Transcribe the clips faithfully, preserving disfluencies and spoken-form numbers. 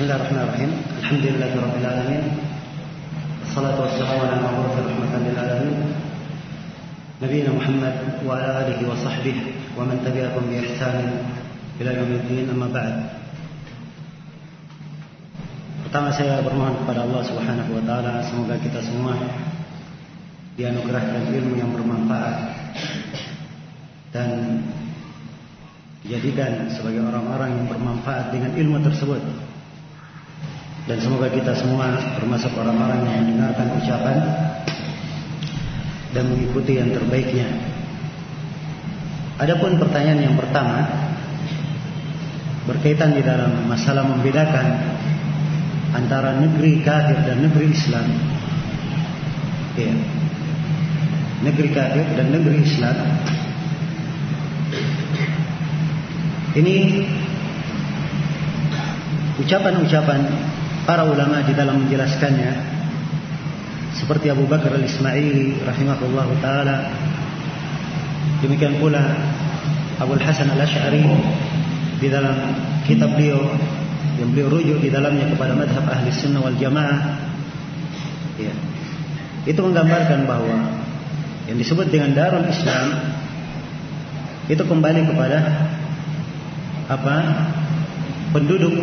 Bismillahirrahmanirrahim. Alhamdulillahirabbil alamin. Wassalatu wassalamu ala mabu'uts rahmatan lil alamin. Nabiyina Muhammad wa ala alihi wa sahbihi wa man tabi'ahum bi ihsan ila yaumiddin, amma ba'd. Pertama saya bermohon kepada Allah Subhanahu wa taala semoga kita semua dianugerahkan ilmu yang bermanfaat dan dijadikan sebagai orang-orang yang bermanfaat dengan ilmu tersebut. Dan semoga kita semua termasuk orang-orang yang mendengarkan ucapan dan mengikuti yang terbaiknya. Adapun pertanyaan yang pertama berkaitan di dalam masalah membedakan antara negeri kafir dan negeri Islam. Ya. Negeri kafir dan negeri Islam. Ini ucapan-ucapan para ulama di dalam menjelaskannya, seperti Abu Bakar Al-Ismaili rahimahullah ta'ala, demikian pula Abu Hasan Al-Asy'ari di dalam kitab beliau yang beliau rujuk di dalamnya kepada madhab ahli sunnah wal jamaah, ya. Itu menggambarkan bahwa yang disebut dengan Darul Islam itu kembali kepada apa? Penduduk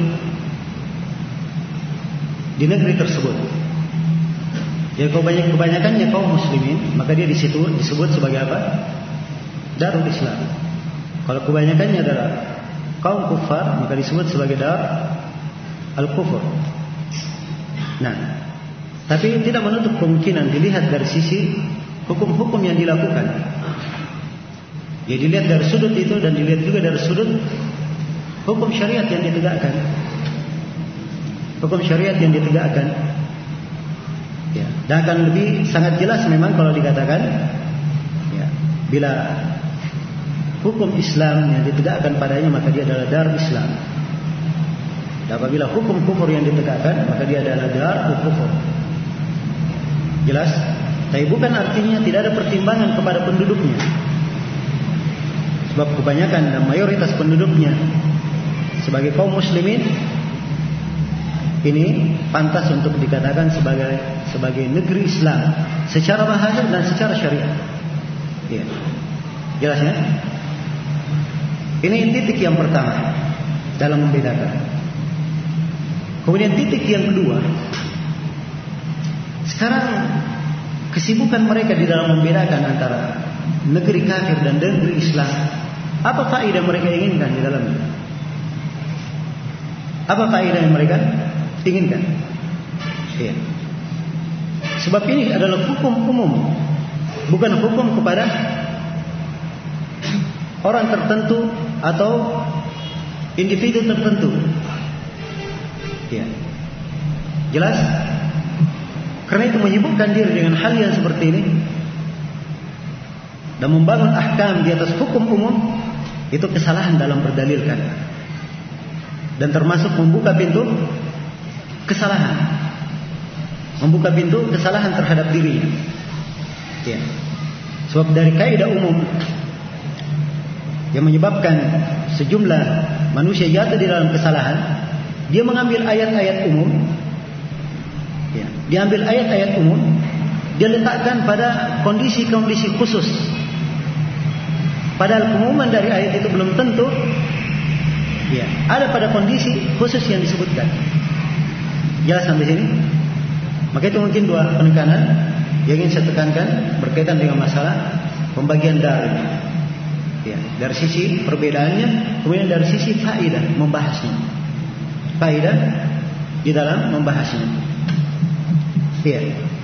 di negeri tersebut. Jadi kebanyakannya kaum muslimin, maka dia di situ disebut sebagai apa? Darul Islam. Kalau kebanyakannya adalah kaum kufar, maka disebut sebagai Dar al-Kufur. Nah, tapi tidak menutup kemungkinan dilihat dari sisi hukum-hukum yang dilakukan. Ya, dilihat dari sudut itu dan dilihat juga dari sudut hukum syariat yang ditegakkan. Hukum syariat yang ditegakkan, ya, dan akan lebih sangat jelas memang kalau dikatakan, ya, bila hukum Islam yang ditegakkan padanya maka dia adalah Dar Islam. Dan apabila hukum kufur yang ditegakkan maka dia adalah Dar Kufur. Jelas? Tapi bukan artinya tidak ada pertimbangan kepada penduduknya. Sebab kebanyakan dan mayoritas penduduknya sebagai kaum muslimin ini pantas untuk dikatakan sebagai sebagai negeri Islam secara bahasa dan secara syariat. Ya. Jelas ya? Ini titik yang pertama dalam membedakan. Kemudian titik yang kedua, sekarang kesibukan mereka di dalam membedakan antara negeri kafir dan negeri Islam. Apa faedah mereka inginkan di dalamnya? Apa faedah yang mereka inginkan? Ya. Sebab ini adalah hukum umum, bukan hukum kepada orang tertentu atau individu tertentu. Ya. Jelas? Karena itu menyibukkan diri dengan hal yang seperti ini dan membangun ahkam di atas hukum umum itu kesalahan dalam berdalilkan dan termasuk membuka pintu kesalahan, membuka pintu kesalahan terhadap dirinya. Ya. Sebab dari kaidah umum yang menyebabkan sejumlah manusia jatuh di dalam kesalahan, dia mengambil ayat-ayat umum, ya, diambil ayat-ayat umum, dia letakkan pada kondisi-kondisi khusus. Padahal pengumuman dari ayat itu belum tentu, ya, ada pada kondisi khusus yang disebutkan. Jelas sampai sini? Maka itu mungkin dua penekanan yang ingin saya tekankan berkaitan dengan masalah pembagian dar. Ya, dari sisi perbedaannya, kemudian dari sisi faedah membahasnya. Faedah di dalam membahasnya. Ya.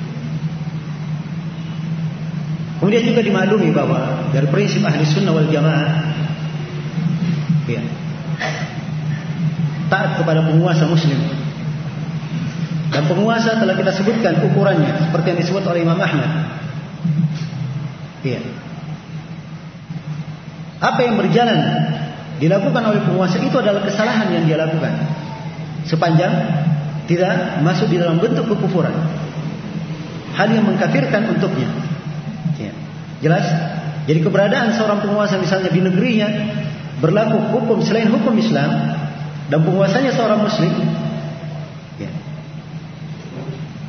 Kemudian juga dimaklumi bahwa dari prinsip ahli sunnah wal jamaah, ya, taat kepada penguasa muslim. Dan penguasa telah kita sebutkan ukurannya seperti yang disebut oleh Imam Ahmad. Iya. Apa yang berjalan dilakukan oleh penguasa itu adalah kesalahan yang dia lakukan, sepanjang tidak masuk di dalam bentuk kekufuran, hal yang mengkafirkan untuknya. Ya. Jelas? Jadi keberadaan seorang penguasa misalnya di negerinya berlaku hukum selain hukum Islam dan penguasanya seorang muslim,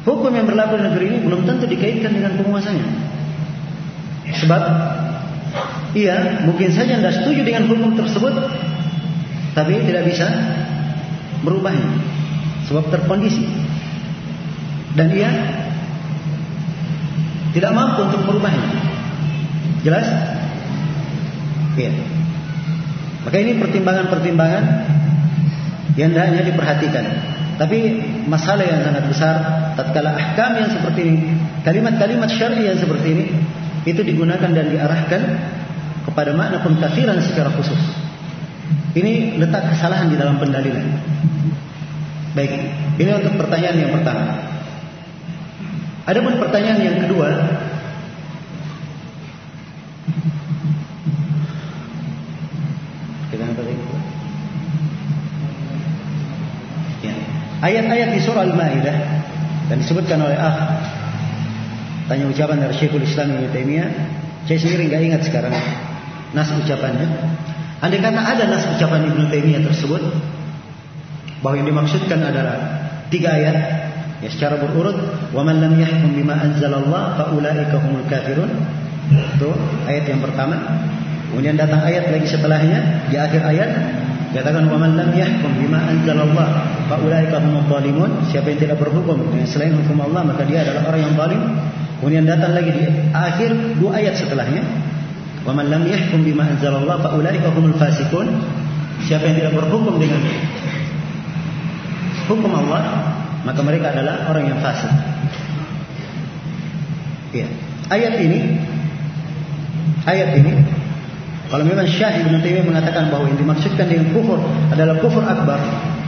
hukum yang berlaku di negeri ini belum tentu dikaitkan dengan penguasanya. Sebab ia mungkin saja tidak setuju dengan hukum tersebut, tapi tidak bisa merubahnya sebab terkondisi, dan ia tidak mampu untuk merubahnya. Jelas? Iya. Maka ini pertimbangan-pertimbangan yang hendaknya diperhatikan. Tapi masalah yang sangat besar tatkala ahkam yang seperti ini, kalimat-kalimat syar'i yang seperti ini, itu digunakan dan diarahkan kepada makna pengkafiran secara khusus. Ini letak kesalahan di dalam pendalilan. Baik, ini untuk pertanyaan yang pertama. Adapun pertanyaan yang kedua, ya, ayat-ayat di surah Al-Maidah dan disebutkan oleh ah tanya ucapan dari Syekhul Islam Ibnu Taimiyah. Saya sendiri nggak ingat sekarang nas ucapannya. Andai kata ada nas ucapan Ibnu Taimiyah tersebut, bahwa yang dimaksudkan adalah tiga ayat ya secara berurut, wa man lam yahkum bima anzalallah fa ulaika humul kafirun. Itu ayat yang pertama. Kemudian datang ayat lagi setelahnya, di akhir ayat dikatakan wa man lam yahkum bima anzalallah fa ulaika humul zalimun. Siapa yang tidak berhukum dengan selain hukum Allah, maka dia adalah orang yang zalim. Kemudian datang lagi di akhir dua ayat setelahnya, wa man lam yahkum bima anzalallah fa ulaika humul fasiqun. Siapa yang tidak berhukum dengan hukum Allah, maka mereka adalah orang yang fasik. Ya. Ayat ini, ayat ini, kalau memang Syekh Ibnu Taimiyah mengatakan bahwa yang dimaksudkan dengan kufur adalah kufur akbar,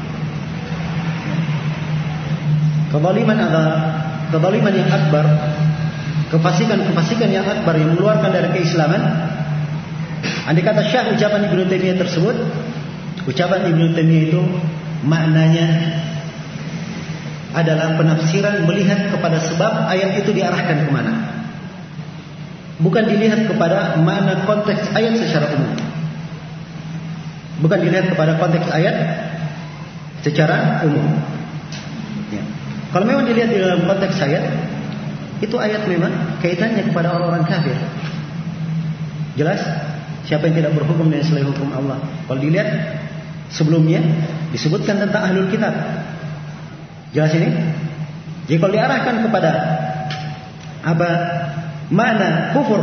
kezaliman adalah kezaliman yang akbar, kefasikan-kefasikan yang akbar yang mengeluarkan dari keislaman. Andai kata Syekh ucapan Ibnu Taimiyah tersebut, ucapan Ibnu Taimiyah itu maknanya adalah penafsiran melihat kepada sebab ayat itu diarahkan kemana, bukan dilihat kepada makna konteks ayat secara umum, bukan dilihat kepada konteks ayat secara umum. Ya. Kalau memang dilihat di dalam konteks ayat, itu ayat memang kaitannya kepada orang-orang kafir. Jelas? Siapa yang tidak berhukum dengan selain hukum Allah. Kalau dilihat sebelumnya disebutkan tentang ahlul kitab. Jelas ini? Jadi kalau diarahkan kepada apa makna kufur,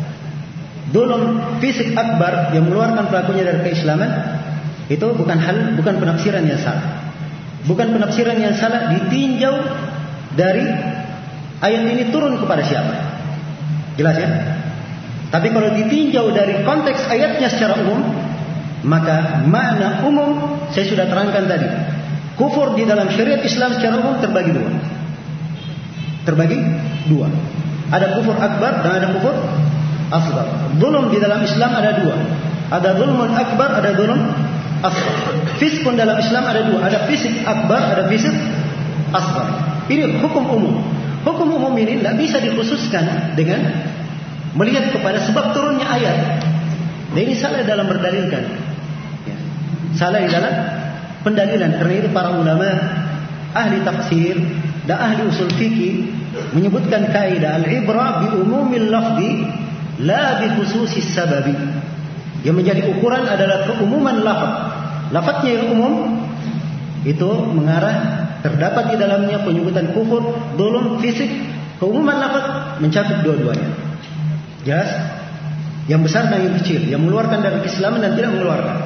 dzulm fisik akbar yang mengeluarkan pelakunya dari keislaman, itu bukan hal, bukan penafsiran yang salah. Bukan penafsiran yang salah ditinjau dari ayat ini turun kepada siapa. Jelas ya? Tapi kalau ditinjau dari konteks ayatnya secara umum, maka makna umum saya sudah terangkan tadi. Kufur di dalam syariat Islam secara umum terbagi dua. Terbagi dua. Ada kufur akbar dan ada kufur asghar. Zulm di dalam Islam ada dua. Ada zulmun akbar, ada zulm asghar. Fiskun dalam Islam ada dua. Ada fisik akbar, ada fisik asghar. Ini hukum umum. Hukum umum ini tidak bisa dikhususkan dengan melihat kepada sebab turunnya ayat. Dan ini salah dalam berdalilkan. Ya. Salah di dalam pendalilan. Karena itu para ulama ahli tafsir dan ahli usul fikih menyebutkan kaidah al-ibrah bi umumil lafzi la bi khususis sababi. Yang menjadi ukuran adalah keumuman lafaz. Lafaznya yang umum itu mengarah terdapat di dalamnya penyebutan kufur, dzulm, fisik. Keumuman lafaz mencakup dua-duanya. Jelas? Yang besar dan yang kecil, yang mengeluarkan dari keislaman dan tidak mengeluarkan.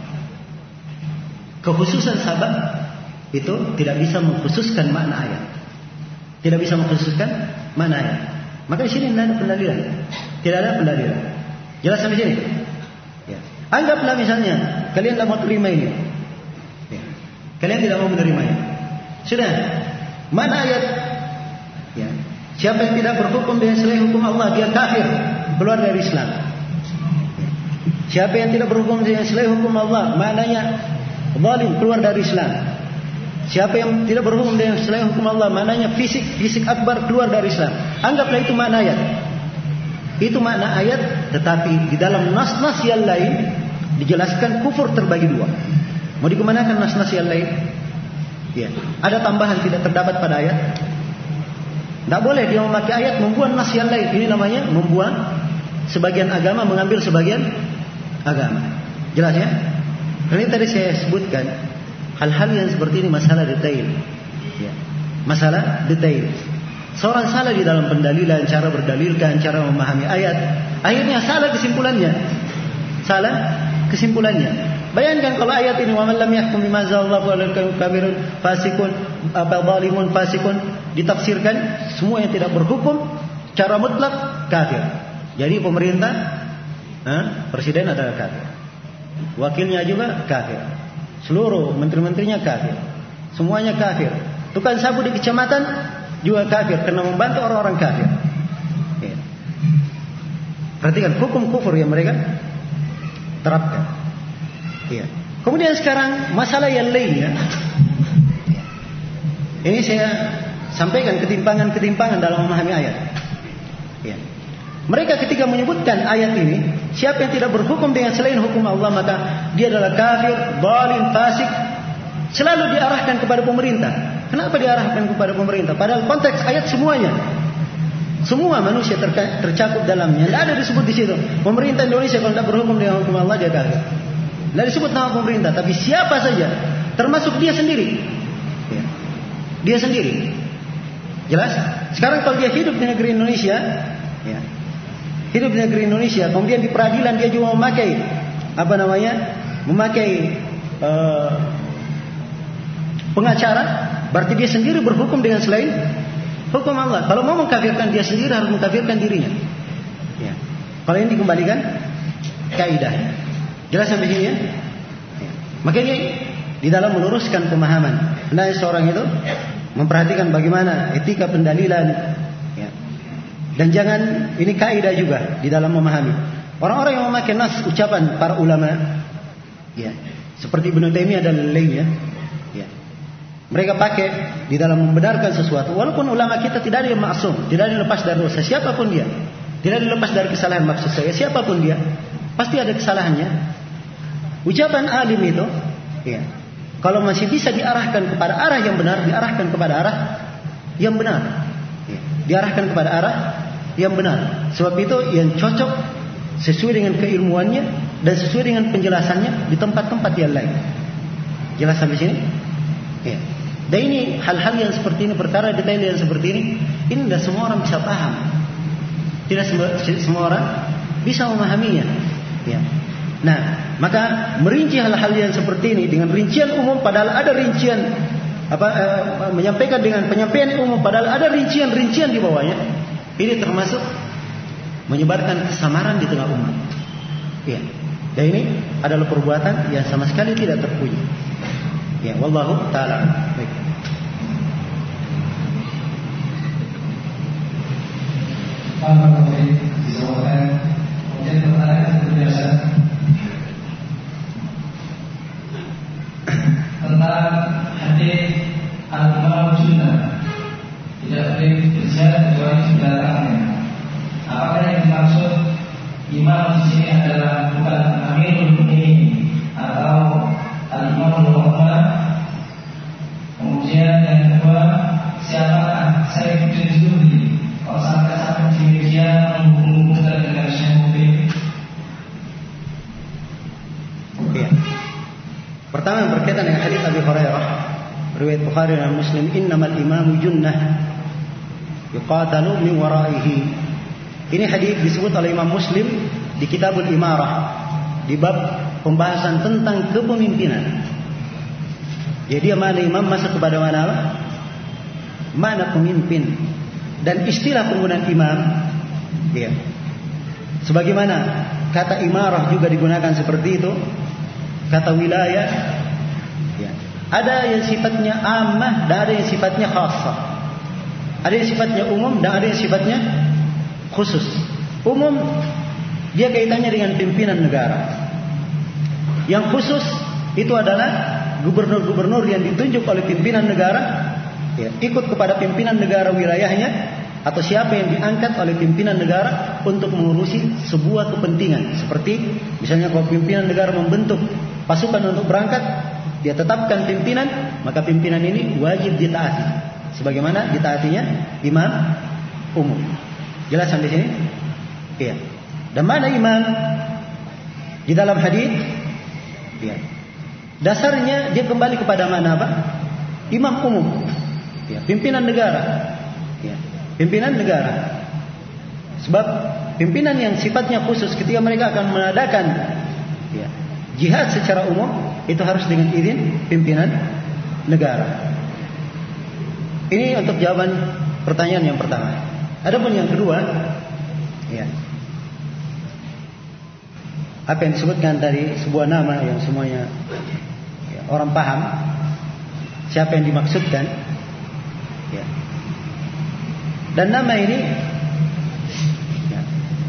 Kekhususan sabab itu tidak bisa mengkhususkan makna ayat. Tidak bisa mengkhususkan makna ayat. Maka di sini tidak ada pendalilan. Tidak ada pendalilan. Jelas sampai sini? Ya. Anggaplah misalnya kalian tidak mau terima ini. Ya. Kalian tidak mau menerimanya. Sudah. Mana ayat? Ya. Siapa yang tidak berhukum dengan selain hukum Allah, dia kafir, keluar dari Islam. Siapa yang tidak berhukum dengan selain hukum Allah, maknanya zalim, keluar dari Islam. Siapa yang tidak berhukum dengan selain hukum Allah, maknanya fisik, fisik akbar, keluar dari Islam. Anggaplah itu makna ayat. Itu makna ayat, tetapi di dalam nas-nas yang lain dijelaskan kufur terbagi dua. Mau dikemanakan nas-nas yang lain? Ya. Ada tambahan tidak terdapat pada ayat? Tidak boleh dia memakai ayat membuang nas yang lain. Ini namanya membuang sebagian agama, mengambil sebagian agama. Jelas ya? Karena tadi saya sebutkan hal-hal yang seperti ini masalah detail. Ya. Masalah detail. Seorang salah di dalam pendalilan, cara berdalilkan, cara memahami ayat, akhirnya salah kesimpulannya. Salah kesimpulannya. Bayangkan kalau ayat ini wa man lam yahkum bima anzalallahu fa ulaika kafirun fasikun apa zalimun fasikun ditafsirkan semua yang tidak berhukum cara mutlak kafir. Jadi pemerintah, eh, presiden adalah kafir. Wakilnya juga kafir. Seluruh menteri-menterinya kafir. Semuanya kafir. Tukang sapu di kecamatan juga kafir karena membantu orang-orang kafir. Ya. Perhatikan hukum kufur yang mereka terapkan. Ya. Kemudian sekarang masalah yang lainnya. Ini saya sampaikan ketimpangan-ketimpangan dalam memahami ayat. Ya. Mereka ketika menyebutkan ayat ini, siapa yang tidak berhukum dengan selain hukum Allah maka dia adalah kafir, zalim, fasik. Selalu diarahkan kepada pemerintah. Kenapa diarahkan kepada pemerintah? Padahal konteks ayat semuanya, semua manusia terca- tercakup dalamnya. Tidak ada disebut di situ. Pemerintah Indonesia kalau tidak berhukum dengan hukum Allah dia kafir. Tidak disebut nama pemerintah, tapi siapa saja, termasuk dia sendiri. Ya. Dia sendiri. Jelas? Sekarang kalau dia hidup di negeri Indonesia, ya, hidup di negeri Indonesia, kemudian di peradilan dia juga memakai apa namanya, memakai uh, pengacara, berarti dia sendiri berhukum dengan selain hukum Allah. Kalau mau mengkafirkan dia sendiri harus mengkafirkan dirinya. Ya. Kalau ini dikembalikan kaidah. Jelas sampai sini ya? Ya. Makanya di dalam meluruskan pemahaman, hendaknya seorang itu memperhatikan bagaimana etika pendalilan, ya. Dan jangan, ini kaidah juga di dalam memahami. Orang-orang yang memakai nas ucapan para ulama, ya, seperti Ibnu Taimiyah dan lainnya, ya, mereka pakai di dalam membenarkan sesuatu. Walaupun ulama kita tidak ada yang maksum, tidak ada yang lepas dari dosa, siapapun dia, tidak ada yang lepas dari kesalahan. Maksud saya, siapapun dia, pasti ada kesalahannya. Ucapan alim itu, ya, kalau masih bisa diarahkan kepada arah yang benar, diarahkan kepada arah yang benar, ya, diarahkan kepada arah yang benar. Sebab itu yang cocok sesuai dengan keilmuannya dan sesuai dengan penjelasannya di tempat-tempat yang lain. Jelas sampai sini? Ya. Dan ini hal-hal yang seperti ini, perkara detail yang seperti ini, ini tidak semua orang bisa paham. Tidak semua, semua orang bisa memahaminya. Ya. Nah, maka merinci hal-hal yang seperti ini dengan rincian umum, padahal ada rincian apa eh, menyampaikan dengan penyampaian umum, padahal ada rincian-rincian di bawahnya. Ini termasuk menyebarkan kesamaran di tengah umat. Ya. Dan ini adalah perbuatan yang sama sekali tidak terpuji. Ya, wallahu taala. Baik. Alhamdulillah, disebutkan kemudian pertanyaan seperti biasa tentang hadis al-imam sunnah, tidak boleh berziarah kecuali sebelahnya. Apakah yang dimaksud imam di sini adalah bukan Amirul Mukminin atau al-imamul ulama? Kemudian yang kedua, siapakah Saifuddin Zuhri? Kalau sampai-sampai di media menghubungkan dengan Syekh Mubin. Ya. Pertama berkaitan dengan hadis Abi Hurairah, riwayat Bukhari dan Muslim, innamal imamu junnah yuqatalu min waraihi. Ini hadis disebut oleh Imam Muslim di Kitabul Imarah di bab pembahasan tentang kepemimpinan. Jadi mana imam masuk kepada mana? Mana pemimpin. Dan istilah penggunaan imam, ya, sebagaimana kata imarah juga digunakan seperti itu, kata wilayah, ya, ada yang sifatnya ammah dan ada yang sifatnya khassah, ada yang sifatnya umum dan ada yang sifatnya khusus. Umum dia kaitannya dengan pimpinan negara. Yang khusus itu adalah gubernur-gubernur yang ditunjuk oleh pimpinan negara, ya, ikut kepada pimpinan negara wilayahnya, atau siapa yang diangkat oleh pimpinan negara untuk mengurusi sebuah kepentingan. Seperti misalnya kalau pimpinan negara membentuk pasukan untuk berangkat, dia tetapkan pimpinan, maka pimpinan ini wajib ditaati. sebagaimana ditaatinya imam umum. Jelas sampai sini? Iya. Dan mana imam di dalam hadis? Iya. Dasarnya dia kembali kepada mana apa? Imam umum. Ya, pimpinan negara. Ya, pimpinan negara. Sebab pimpinan yang sifatnya khusus ketika mereka akan mengadakan ya, jihad secara umum itu harus dengan izin pimpinan negara. Ini untuk jawaban pertanyaan yang pertama. Adapun yang kedua, ya, apa yang disebutkan tadi sebuah nama yang semuanya ya, orang paham siapa yang dimaksudkan, ya. Dan nama ini ya,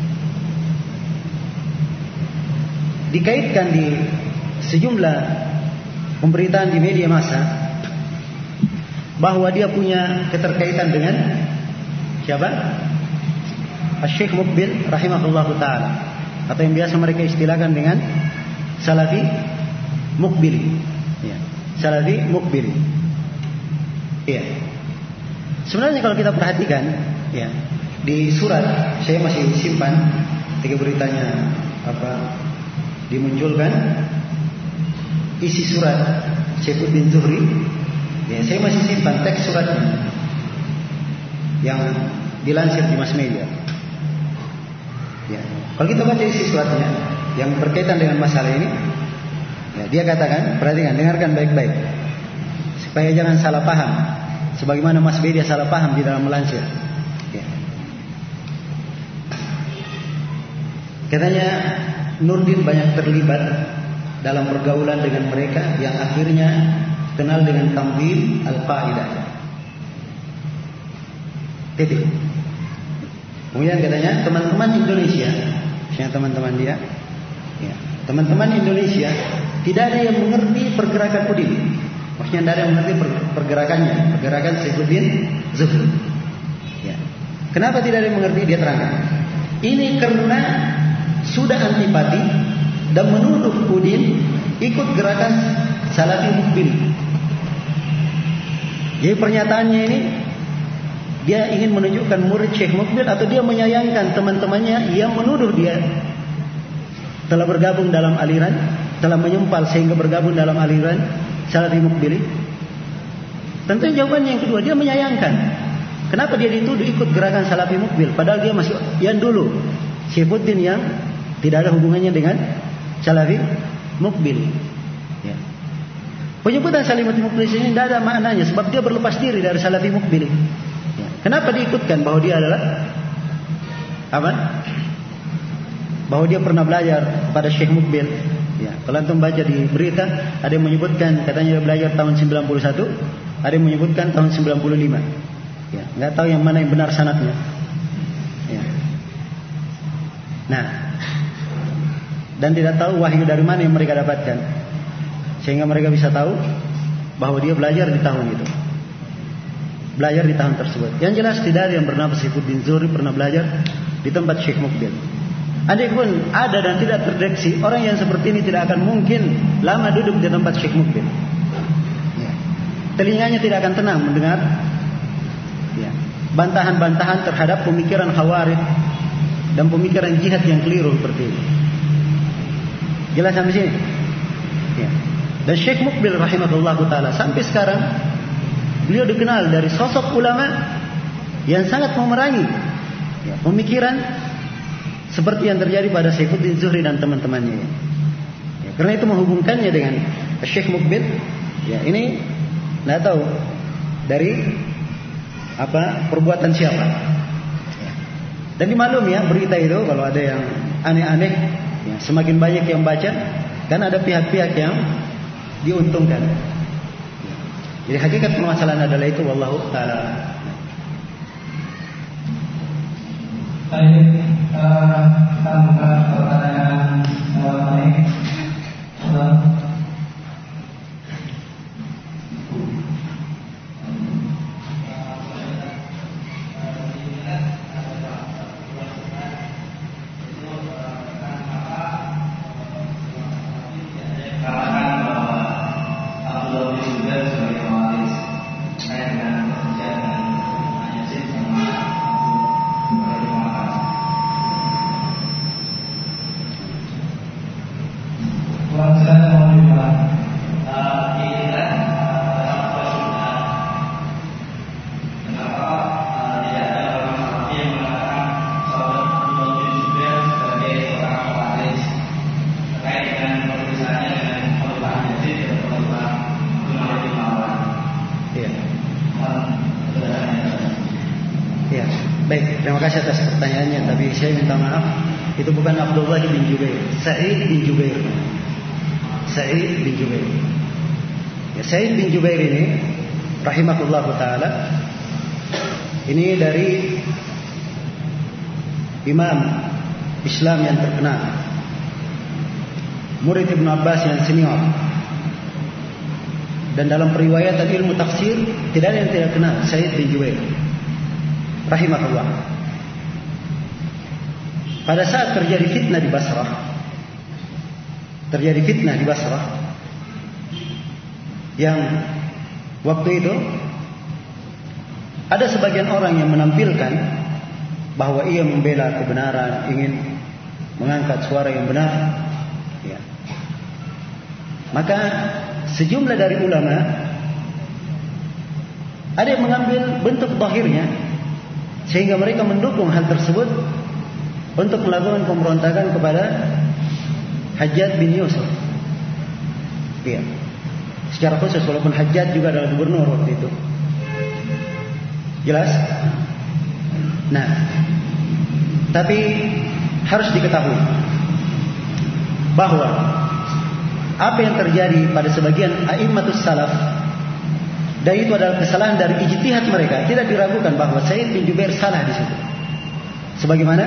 dikaitkan di sejumlah pemberitaan di media massa bahwa dia punya keterkaitan dengan siapa? Syekh Mukbil rahimahullahu ta'ala, atau yang biasa mereka istilahkan dengan Salafi Mukbili, ya. Salafi Mukbili. Iya. Sebenarnya kalau kita perhatikan, ya, di surat saya masih simpan ketika beritanya apa dimunculkan isi surat Saifuddin Zuhri, ya, saya masih simpan teks suratnya yang dilansir di mass media. Ya. Kalau kita baca isi suratnya yang berkaitan dengan masalah ini, ya, dia katakan, perhatikan, dengarkan baik-baik, supaya jangan salah paham, sebagaimana mass media salah paham di dalam melansir. Ya. Katanya Nurdin banyak terlibat dalam pergaulan dengan mereka yang akhirnya kenal dengan tamwil al-qaidah. Titik. Kemudian katanya teman-teman Indonesia, maksudnya teman-teman dia, ya, teman-teman Indonesia tidak ada yang mengerti pergerakan Udin. Maksudnya tidak ada yang mengerti pergerakannya, pergerakan Saifuddin Zuhri. Ya. Kenapa tidak ada yang mengerti? Dia terangkan. Ini karena sudah antipati dan menuduh Udin ikut gerakan Salafi Mukbil. Jadi pernyataannya ini dia ingin menunjukkan murid Syekh Mukbil atau dia menyayangkan teman-temannya yang menuduh dia telah bergabung dalam aliran, telah menyempal sehingga bergabung dalam aliran Salafi Mukbil. Tentu jawabannya yang kedua, dia menyayangkan. Kenapa dia dituduh ikut gerakan Salafi Mukbil padahal dia masih yang dulu Saifuddin yang tidak ada hubungannya dengan Salafi Mukbil. Ya. Penyebutan Salafi Mukbil ini tidak ada maknanya sebab dia berlepas diri dari Salafi Mukbil. Kenapa diikutkan bahwa dia adalah apa? Bahwa dia pernah belajar pada Syekh Mukbil. Ya, kalau antum baca di berita ada yang menyebutkan katanya dia belajar tahun sembilan puluh satu, ada yang menyebutkan tahun sembilan puluh lima. Ya, enggak tahu yang mana yang benar sanadnya. Ya. Nah, dan tidak tahu wahyu dari mana yang mereka dapatkan sehingga mereka bisa tahu bahwa dia belajar di tahun itu. Belajar di tahun tersebut. Yang jelas tidak ada yang bernama Saifuddin Zuhri pernah belajar di tempat Syekh Mukbil. Andai pun ada dan tidak terdeteksi, orang yang seperti ini tidak akan mungkin lama duduk di tempat Syekh Mukbil. Ya. Telinganya tidak akan tenang mendengar ya, bantahan-bantahan terhadap pemikiran Khawarij dan pemikiran jihad yang keliru seperti ini. Jelas sampai sini? Ya. Dan Syekh Mukbil rahimahullahu taala sampai sekarang beliau dikenal dari sosok ulama yang sangat memerangi ya, pemikiran seperti yang terjadi pada Saifuddin Zuhri dan teman-temannya. Ya, karena itu menghubungkannya dengan Syekh Mukbil, ya ini tidak tahu dari apa perbuatan siapa. Ya. Dan dimaklum ya berita itu kalau ada yang aneh-aneh, ya, semakin banyak yang baca, kan ada pihak-pihak yang diuntungkan. Jadi hakikat permasalahan adalah itu, wallahu taala. Baik, kita buka pertanyaan baik. Katakan bahwa Abdullah bin Zubair sebagai waris saya dengan terima kasih atas pertanyaannya, tapi saya minta maaf, itu bukan Abdullah bin Jubair, Sa'id bin Jubair. Sa'id bin Jubair. Ya, Sa'id bin Jubair ini rahimahullahu taala ini dari imam Islam yang terkenal, murid Ibnu Abbas yang senior. Dan dalam periwayatan ilmu tafsir tidak ada yang tidak kenal Sa'id bin Jubair rahimahullah. Pada saat terjadi fitnah di Basrah, terjadi fitnah di Basrah yang waktu itu ada sebagian orang yang menampilkan bahwa ia membela kebenaran, ingin mengangkat suara yang benar, ya. Maka sejumlah dari ulama ada yang mengambil bentuk zahirnya sehingga mereka mendukung hal tersebut untuk melakukan pemberontakan kepada Hajjaj bin Yusuf. Ya. Secara khusus walaupun Hajjaj juga adalah gubernur waktu itu. Jelas? Nah, tapi harus diketahui bahwa apa yang terjadi pada sebagian a'immatus salaf, dan itu adalah kesalahan dari ijtihad mereka, tidak diragukan bahwa Sa'id bin Jubair salah di situ. Sebagaimana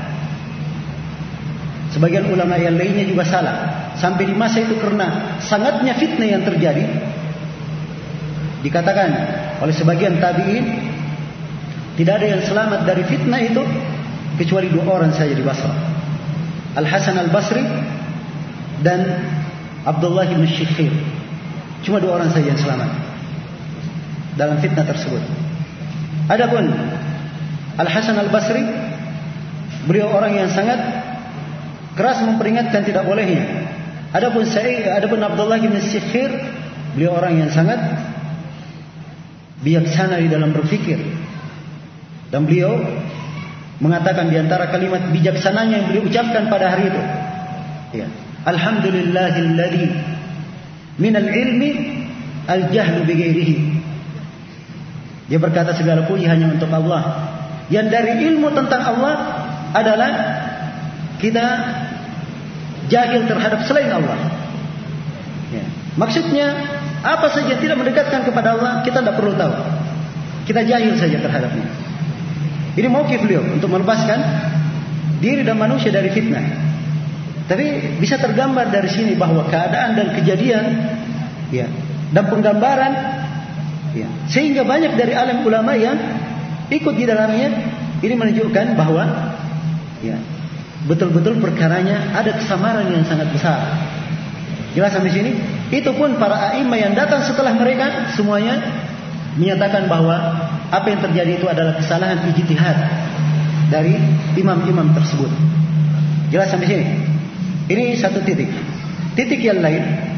sebagian ulama yang lainnya juga salah. Sampai di masa itu karena sangatnya fitnah yang terjadi, dikatakan oleh sebagian tabi'in tidak ada yang selamat dari fitnah itu kecuali dua orang saja di Basrah, Al-Hasan Al-Basri dan Abdullah bin Shikhir. Cuma dua orang saja yang selamat dalam fitnah tersebut. Adapun Al-Hasan Al-Basri, beliau orang yang sangat keras memperingatkan tidak bolehnya. Adapun Sa'id, adapun Abdullah bin Shikhir, beliau orang yang sangat bijaksana di dalam berfikir. Dan beliau mengatakan di antara kalimat bijaksananya yang beliau ucapkan pada hari itu, ya, Alhamdulillahilladzi minal ilmi al-jahlu bighairihi. Dia berkata segala puji hanya untuk Allah. Yang dari ilmu tentang Allah adalah kita jahil terhadap selain Allah. Ya. Maksudnya apa saja tidak mendekatkan kepada Allah kita tidak perlu tahu. Kita jahil saja terhadapnya. Ini mauqif beliau untuk melepaskan diri dan manusia dari fitnah. Tapi bisa tergambar dari sini bahwa keadaan dan kejadian, ya, dan penggambaran, ya, sehingga banyak dari alim ulama yang ikut di dalamnya. Ini menunjukkan bahwa, ya, betul-betul perkaranya ada kesamaran yang sangat besar. Jelas sampai sini? Itu pun para a'imah yang datang setelah mereka semuanya menyatakan bahwa apa yang terjadi itu adalah kesalahan ijtihad dari imam-imam tersebut. Jelas sampai sini? Ini satu titik. Titik yang lain,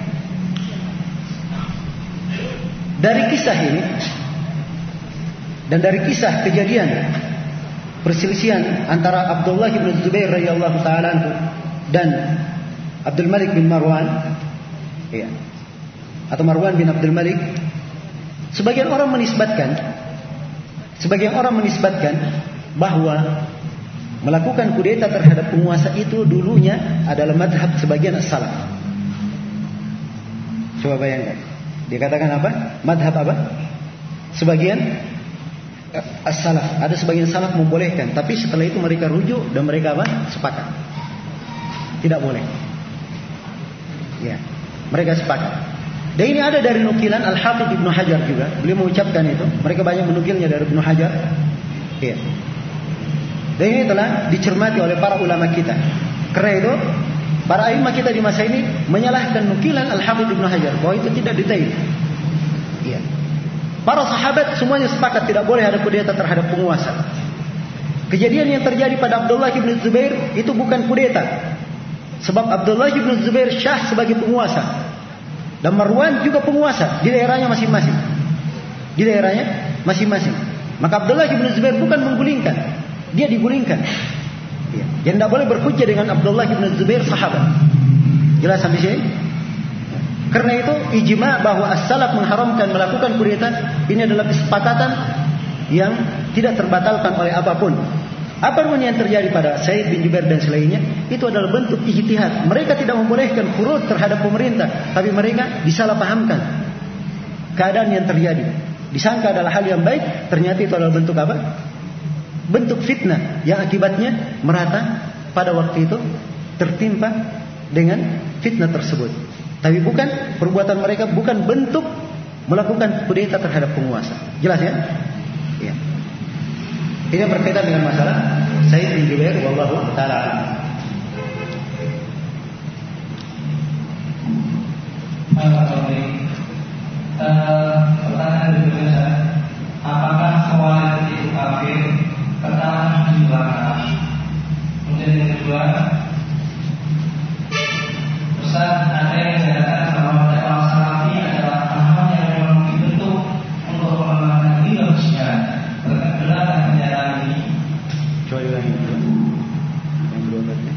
dari kisah ini dan dari kisah kejadian perselisihan antara Abdullah bin Zubair radhiyallahu taala anhu dan Abdul Malik bin Marwan, ya, atau Marwan bin Abdul Malik, sebagian orang menisbatkan sebagian orang menisbatkan bahwa melakukan kudeta terhadap penguasa itu dulunya adalah madhab sebagian as-salaf. Coba bayangkan, dikatakan apa? Madhab apa? Sebagian as-salaf. Ada sebagian salaf membolehkan, tapi setelah itu mereka rujuk dan mereka apa? Sepakat. Tidak boleh. Ya, mereka sepakat. Dan ini ada dari nukilan Al-Hafidh Ibnu Hajar juga. Beliau mengucapkan itu. Mereka banyak menukilnya dari Ibnu Hajar. Ya. Dan ini telah dicermati oleh para ulama kita. Karena itu para imam kita di masa ini menyalahkan nukilan Al-Hafidh Ibnu Hajar bahwa itu tidak detail. Ya. Para sahabat semuanya sepakat tidak boleh ada kudeta terhadap penguasa. Kejadian yang terjadi pada Abdullah bin Zubair itu bukan kudeta. Sebab Abdullah bin Zubair syah sebagai penguasa. Dan Marwan juga penguasa di daerahnya masing-masing. Di daerahnya masing-masing. Maka Abdullah bin Zubair bukan menggulingkan, dia digulingkan. Ya. Yang tidak boleh berhujjah dengan Abdullah bin Zubair sahabat. Jelas sampai sini? Karena itu ijma bahwa as-salaf mengharamkan melakukan kudeta ini adalah kesepakatan yang tidak terbatalkan oleh apapun. Apapun yang terjadi pada Said bin Jubair dan selainnya, itu adalah bentuk ijtihad. Mereka tidak membolehkan khuruj terhadap pemerintah, tapi mereka disalahpahamkan keadaan yang terjadi. Disangka adalah hal yang baik, ternyata itu adalah bentuk apa? Bentuk fitnah yang akibatnya merata pada waktu itu tertimpa dengan fitnah tersebut. Tapi bukan perbuatan mereka, bukan bentuk melakukan kudeta terhadap penguasa. Jelas ya? Ya. Ini berkaitan dengan masalah Said bin Jubair wallahu taala. Pertanyaan berikutnya, apakah Khawarij itu kafir? Pertama di belakang. Kemudian yang kedua, Ustaz, ada yang mengatakan bahwa dakwah salafi adalah paham yang memang dibentuk untuk melemahkan ideologinya. Benar kenyataan ini? Coba ulangi dulu. Yang kedua berarti.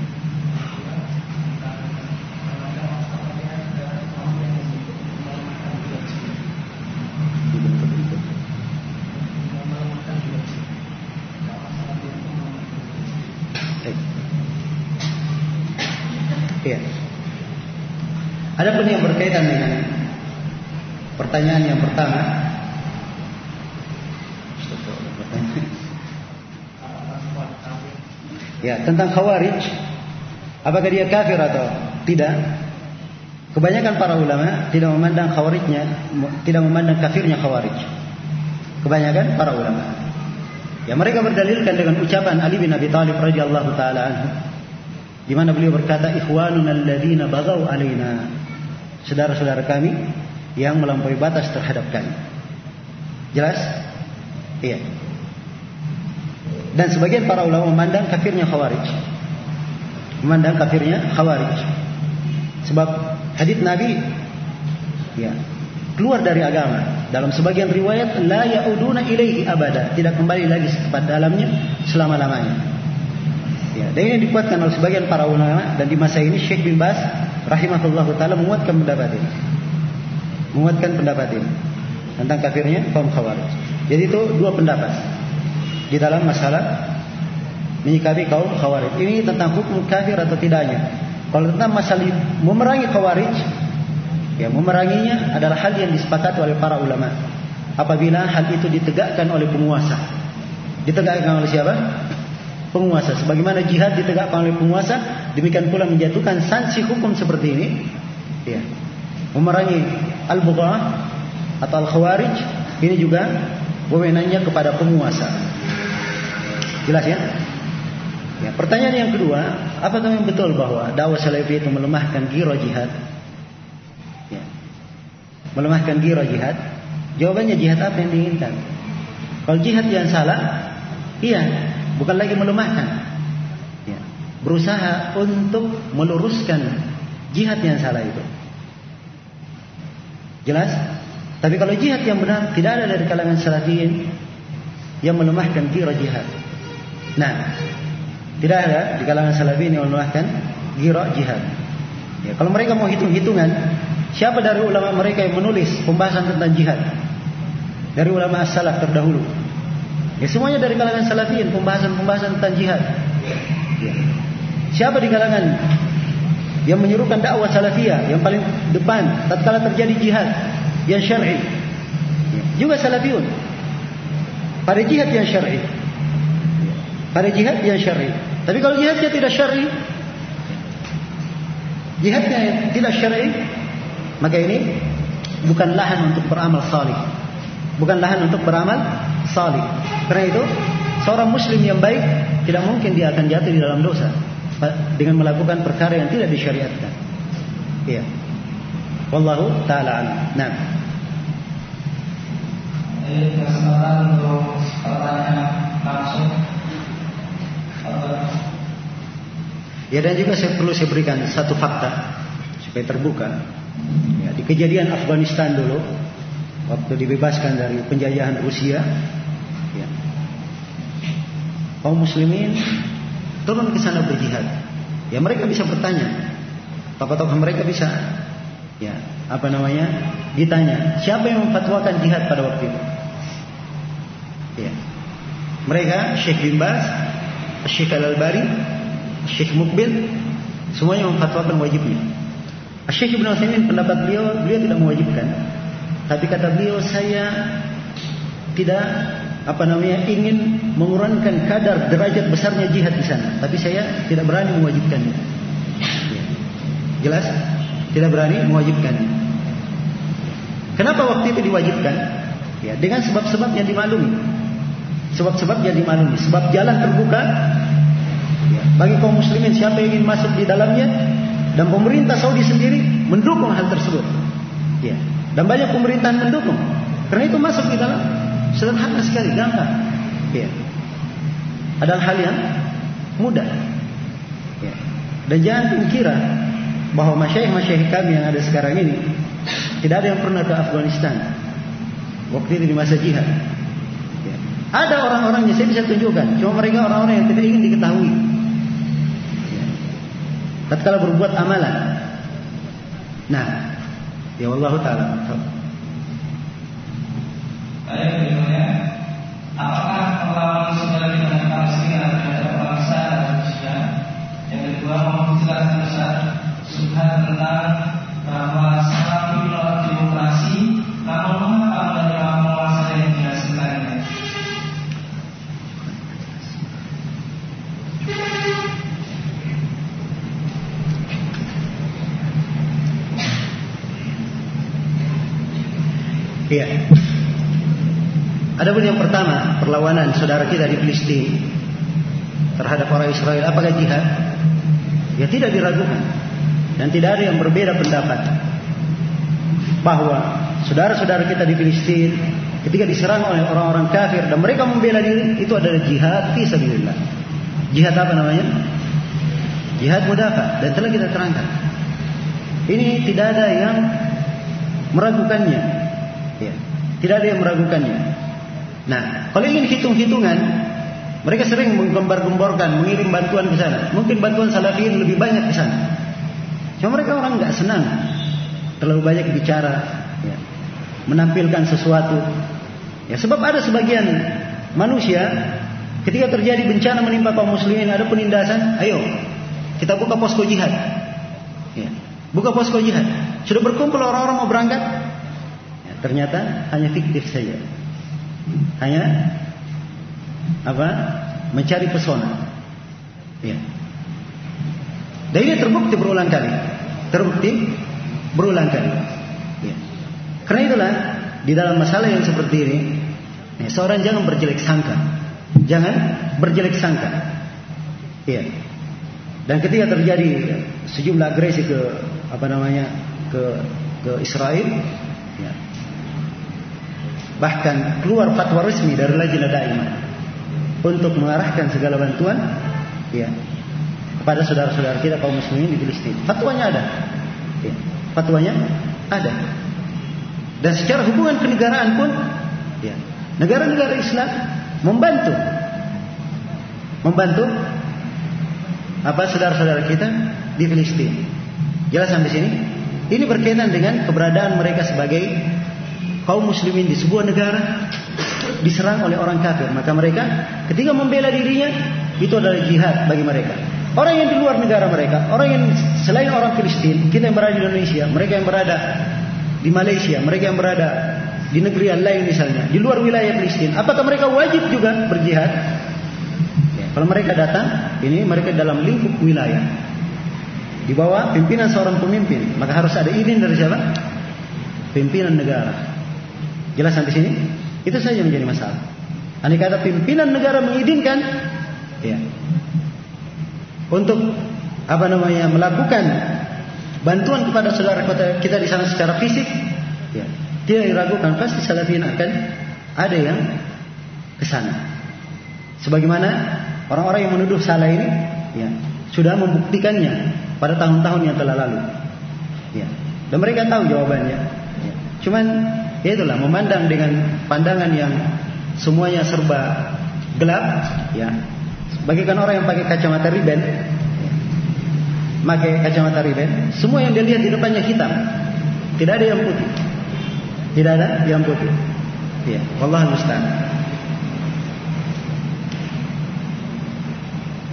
Iya. Adapun yang berkaitan dengan pertanyaan yang pertama, ya, tentang Khawarij, apakah dia kafir atau tidak? Kebanyakan para ulama tidak memandang Khawarijnya, tidak memandang kafirnya Khawarij. Kebanyakan para ulama, ya, mereka berdalilkan dengan ucapan Ali bin Abi Thalib radhiyallahu taala anhu, di mana beliau berkata, ikhwanuna alladzina baghaw alaina, saudara-saudara kami yang melampaui batas terhadap kami. Jelas? Iya. Dan sebagian para ulama memandang kafirnya Khawarij, memandang kafirnya Khawarij, sebab hadits Nabi, ya, keluar dari agama. Dalam sebagian riwayat, la yauduna ilaihi abada, tidak kembali lagi kepada dalamnya selama-lamanya. Ya, dan ini dikuatkan oleh sebagian para ulama, dan di masa ini Syekh bin Baz rahimahullahu taala menguatkan pendapat ini. Menguatkan pendapat ini tentang kafirnya kaum Khawarij. Jadi itu dua pendapat di dalam masalah menyikapi kaum Khawarij. Ini tentang hukum kafir atau tidaknya. Kalau tentang masalah memerangi Khawarij, ya, memeranginya adalah hal yang disepakati oleh para ulama. Apabila hal itu ditegakkan oleh penguasa. Ditegakkan oleh siapa? Penguasa. Sebagaimana jihad ditegakkan oleh penguasa, demikian pula menjatuhkan sanksi hukum seperti ini, ya, memerangi al-bughath atau al-khawarij, ini juga wewenangnya kepada penguasa. Jelas ya? Ya, pertanyaan yang kedua, apakah yang betul bahwa dakwah salafi itu melemahkan gira jihad? Ya. Melemahkan gira jihad? Jawabannya, jihad apa yang diinginkan? Kalau jihad yang salah, iya, bukan lagi melemahkan, ya, berusaha untuk meluruskan jihad yang salah itu. Jelas? Tapi kalau jihad yang benar, tidak ada dari kalangan salafiyin yang melemahkan gira jihad. Nah, tidak ada di kalangan salafiyin yang melemahkan gira jihad. Ya, kalau mereka mau hitung-hitungan, siapa dari ulama mereka yang menulis pembahasan tentang jihad? Dari ulama as-salaf terdahulu. Ya, semuanya dari kalangan salafiyin, pembahasan-pembahasan tentang jihad. Ya. Siapa di kalangan yang menyerukan dakwah salafiyah yang paling depan tatkala terjadi jihad yang syar'i? Ya. Juga salafiyun. Pada jihad yang syar'i. Pada jihad yang syar'i. Tapi kalau jihadnya tidak syar'i, jihadnya tidak syar'i, maka ini bukan lahan untuk beramal salih. Bukan lahan untuk beramal salih. Karena itu, seorang muslim yang baik tidak mungkin dia akan jatuh di dalam dosa dengan melakukan perkara yang tidak disyariatkan. Iya. Wallahu ta'ala a'lam. Nah. Ini kesempatan untuk pertanyaan langsung. Ya, dan juga saya perlu saya berikan satu fakta supaya terbuka. Ya, di kejadian Afghanistan dulu, waktu dibebaskan dari penjajahan Rusia, ya, kaum muslimin turun ke sana berjihad. Ya, mereka bisa bertanya, tokoh-tokoh mereka bisa, ya, apa namanya, ditanya, siapa yang memfatwakan jihad pada waktu itu? Ya, mereka Syekh bin Baz, Syekh Al-Albani, Syekh Mukbil, semuanya memfatwakan wajibnya. Syekh Ibnu Utsaimin pendapat beliau, beliau tidak mewajibkan. Tapi kata beliau, saya tidak apa namanya ingin mengurangkan kadar derajat besarnya jihad di sana, tapi saya tidak berani mewajibkannya. Ya. Jelas? Tidak berani mewajibkannya. Kenapa waktu itu diwajibkan? Ya, dengan sebab-sebab yang dimaklumi. Sebab-sebab yang dimaklumi, sebab jalan terbuka ya, bagi kaum muslimin siapa yang ingin masuk di dalamnya, dan pemerintah Saudi sendiri mendukung hal tersebut. Ya. Dan banyak pemerintahan mendukung. Karena itu masuk di dalam sederhana sekali, gampang. Ya. Adalah hal yang mudah. Ya. Dan jangan kira bahwa masyayikh-masyayikh kami yang ada sekarang ini tidak ada yang pernah ke Afghanistan waktu itu di masa jihad. Ya. Ada orang-orangnya, saya bisa tunjukkan. Cuma mereka orang-orang yang tidak ingin diketahui. Ya. Tatkala berbuat amalan. Nah, ya Allah Ta'ala. Baik, berikutnya, apakah perlawanan saudara kita dengan Palestina terhadap bangsa Indonesia? Yang kedua, mau menjelaskan Ustaz subhat tentang bahwa Salafi menolak demokrasi, namun mengapa menerima penguasa yang dihasilkannya? Iya. Adapun yang pertama, perlawanan saudara kita di Palestina terhadap orang Israel, apakah jihad? Ya tidak diragukan. Dan tidak ada yang berbeda pendapat bahwa saudara-saudara kita di Palestina ketika diserang oleh orang-orang kafir dan mereka membela diri, itu adalah jihad fi sabilillah. Jihad apa namanya? Jihad mudafa, dan telah kita terangkan. Ini tidak ada yang meragukannya. Ya, tidak ada yang meragukannya. Nah, kalau ingin hitung-hitungan, mereka sering menggembar-gemborkan, mengirim bantuan ke sana. Mungkin bantuan Salafiyin lebih banyak ke sana. Cuma mereka orang nggak senang terlalu banyak bicara, ya, menampilkan sesuatu. Ya, sebab ada sebagian manusia ketika terjadi bencana menimpa kaum muslimin, ada penindasan, ayo kita buka posko jihad. Ya, buka posko jihad. Sudah berkumpul orang-orang mau berangkat. Ya, ternyata hanya fiktif saja. Hanya apa? Mencari pesona. Ya. Dan ini terbukti berulang kali. Terbukti berulang kali. Ya. Karena itulah di dalam masalah yang seperti ini, ya, seorang jangan berjelek sangka. Jangan berjelek sangka. Ya. Dan ketika terjadi sejumlah agresi ke apa namanya ke ke Israel, ya, bahkan keluar fatwa resmi dari Lajnah Daimah untuk mengarahkan segala bantuan, ya, kepada saudara-saudara kita kaum muslimin di Palestina. Fatwanya ada, ya, fatwanya ada. Dan secara hubungan kenegaraan pun, ya, negara-negara Islam membantu, membantu apa saudara-saudara kita di Palestina. Jelas sampai sini? Ini berkaitan dengan keberadaan mereka sebagai kaum muslimin di sebuah negara diserang oleh orang kafir, maka mereka ketika membela dirinya itu adalah jihad bagi mereka. Orang yang di luar negara mereka, orang yang selain orang Palestina, kita yang berada di Indonesia, mereka yang berada di Malaysia, mereka yang berada di negeri yang lain misalnya, di luar wilayah Palestina, apakah mereka wajib juga berjihad? Ya, kalau mereka datang, ini mereka dalam lingkup wilayah, di bawah pimpinan seorang pemimpin, maka harus ada izin dari siapa? Pimpinan negara. Jelas sampai sini? Itu saja menjadi masalah. Andai kata pimpinan negara mengizinkan, ya, untuk apa namanya melakukan bantuan kepada saudara kita di sana secara fisik, ya, tidak diragukan pasti Salafiyin akan ada yang ke sana. Sebagaimana orang-orang yang menuduh salah ini, ya, sudah membuktikannya pada tahun-tahun yang telah lalu, ya, dan mereka tahu jawabannya. Ya. Cuman ya itulah, memandang dengan pandangan yang semuanya serba gelap, ya, bagaikan orang yang pakai kacamata riben, pakai kacamata riben, semua yang dia lihat di depannya hitam, tidak ada yang putih, tidak ada yang putih. Ya, wallahul musta'an.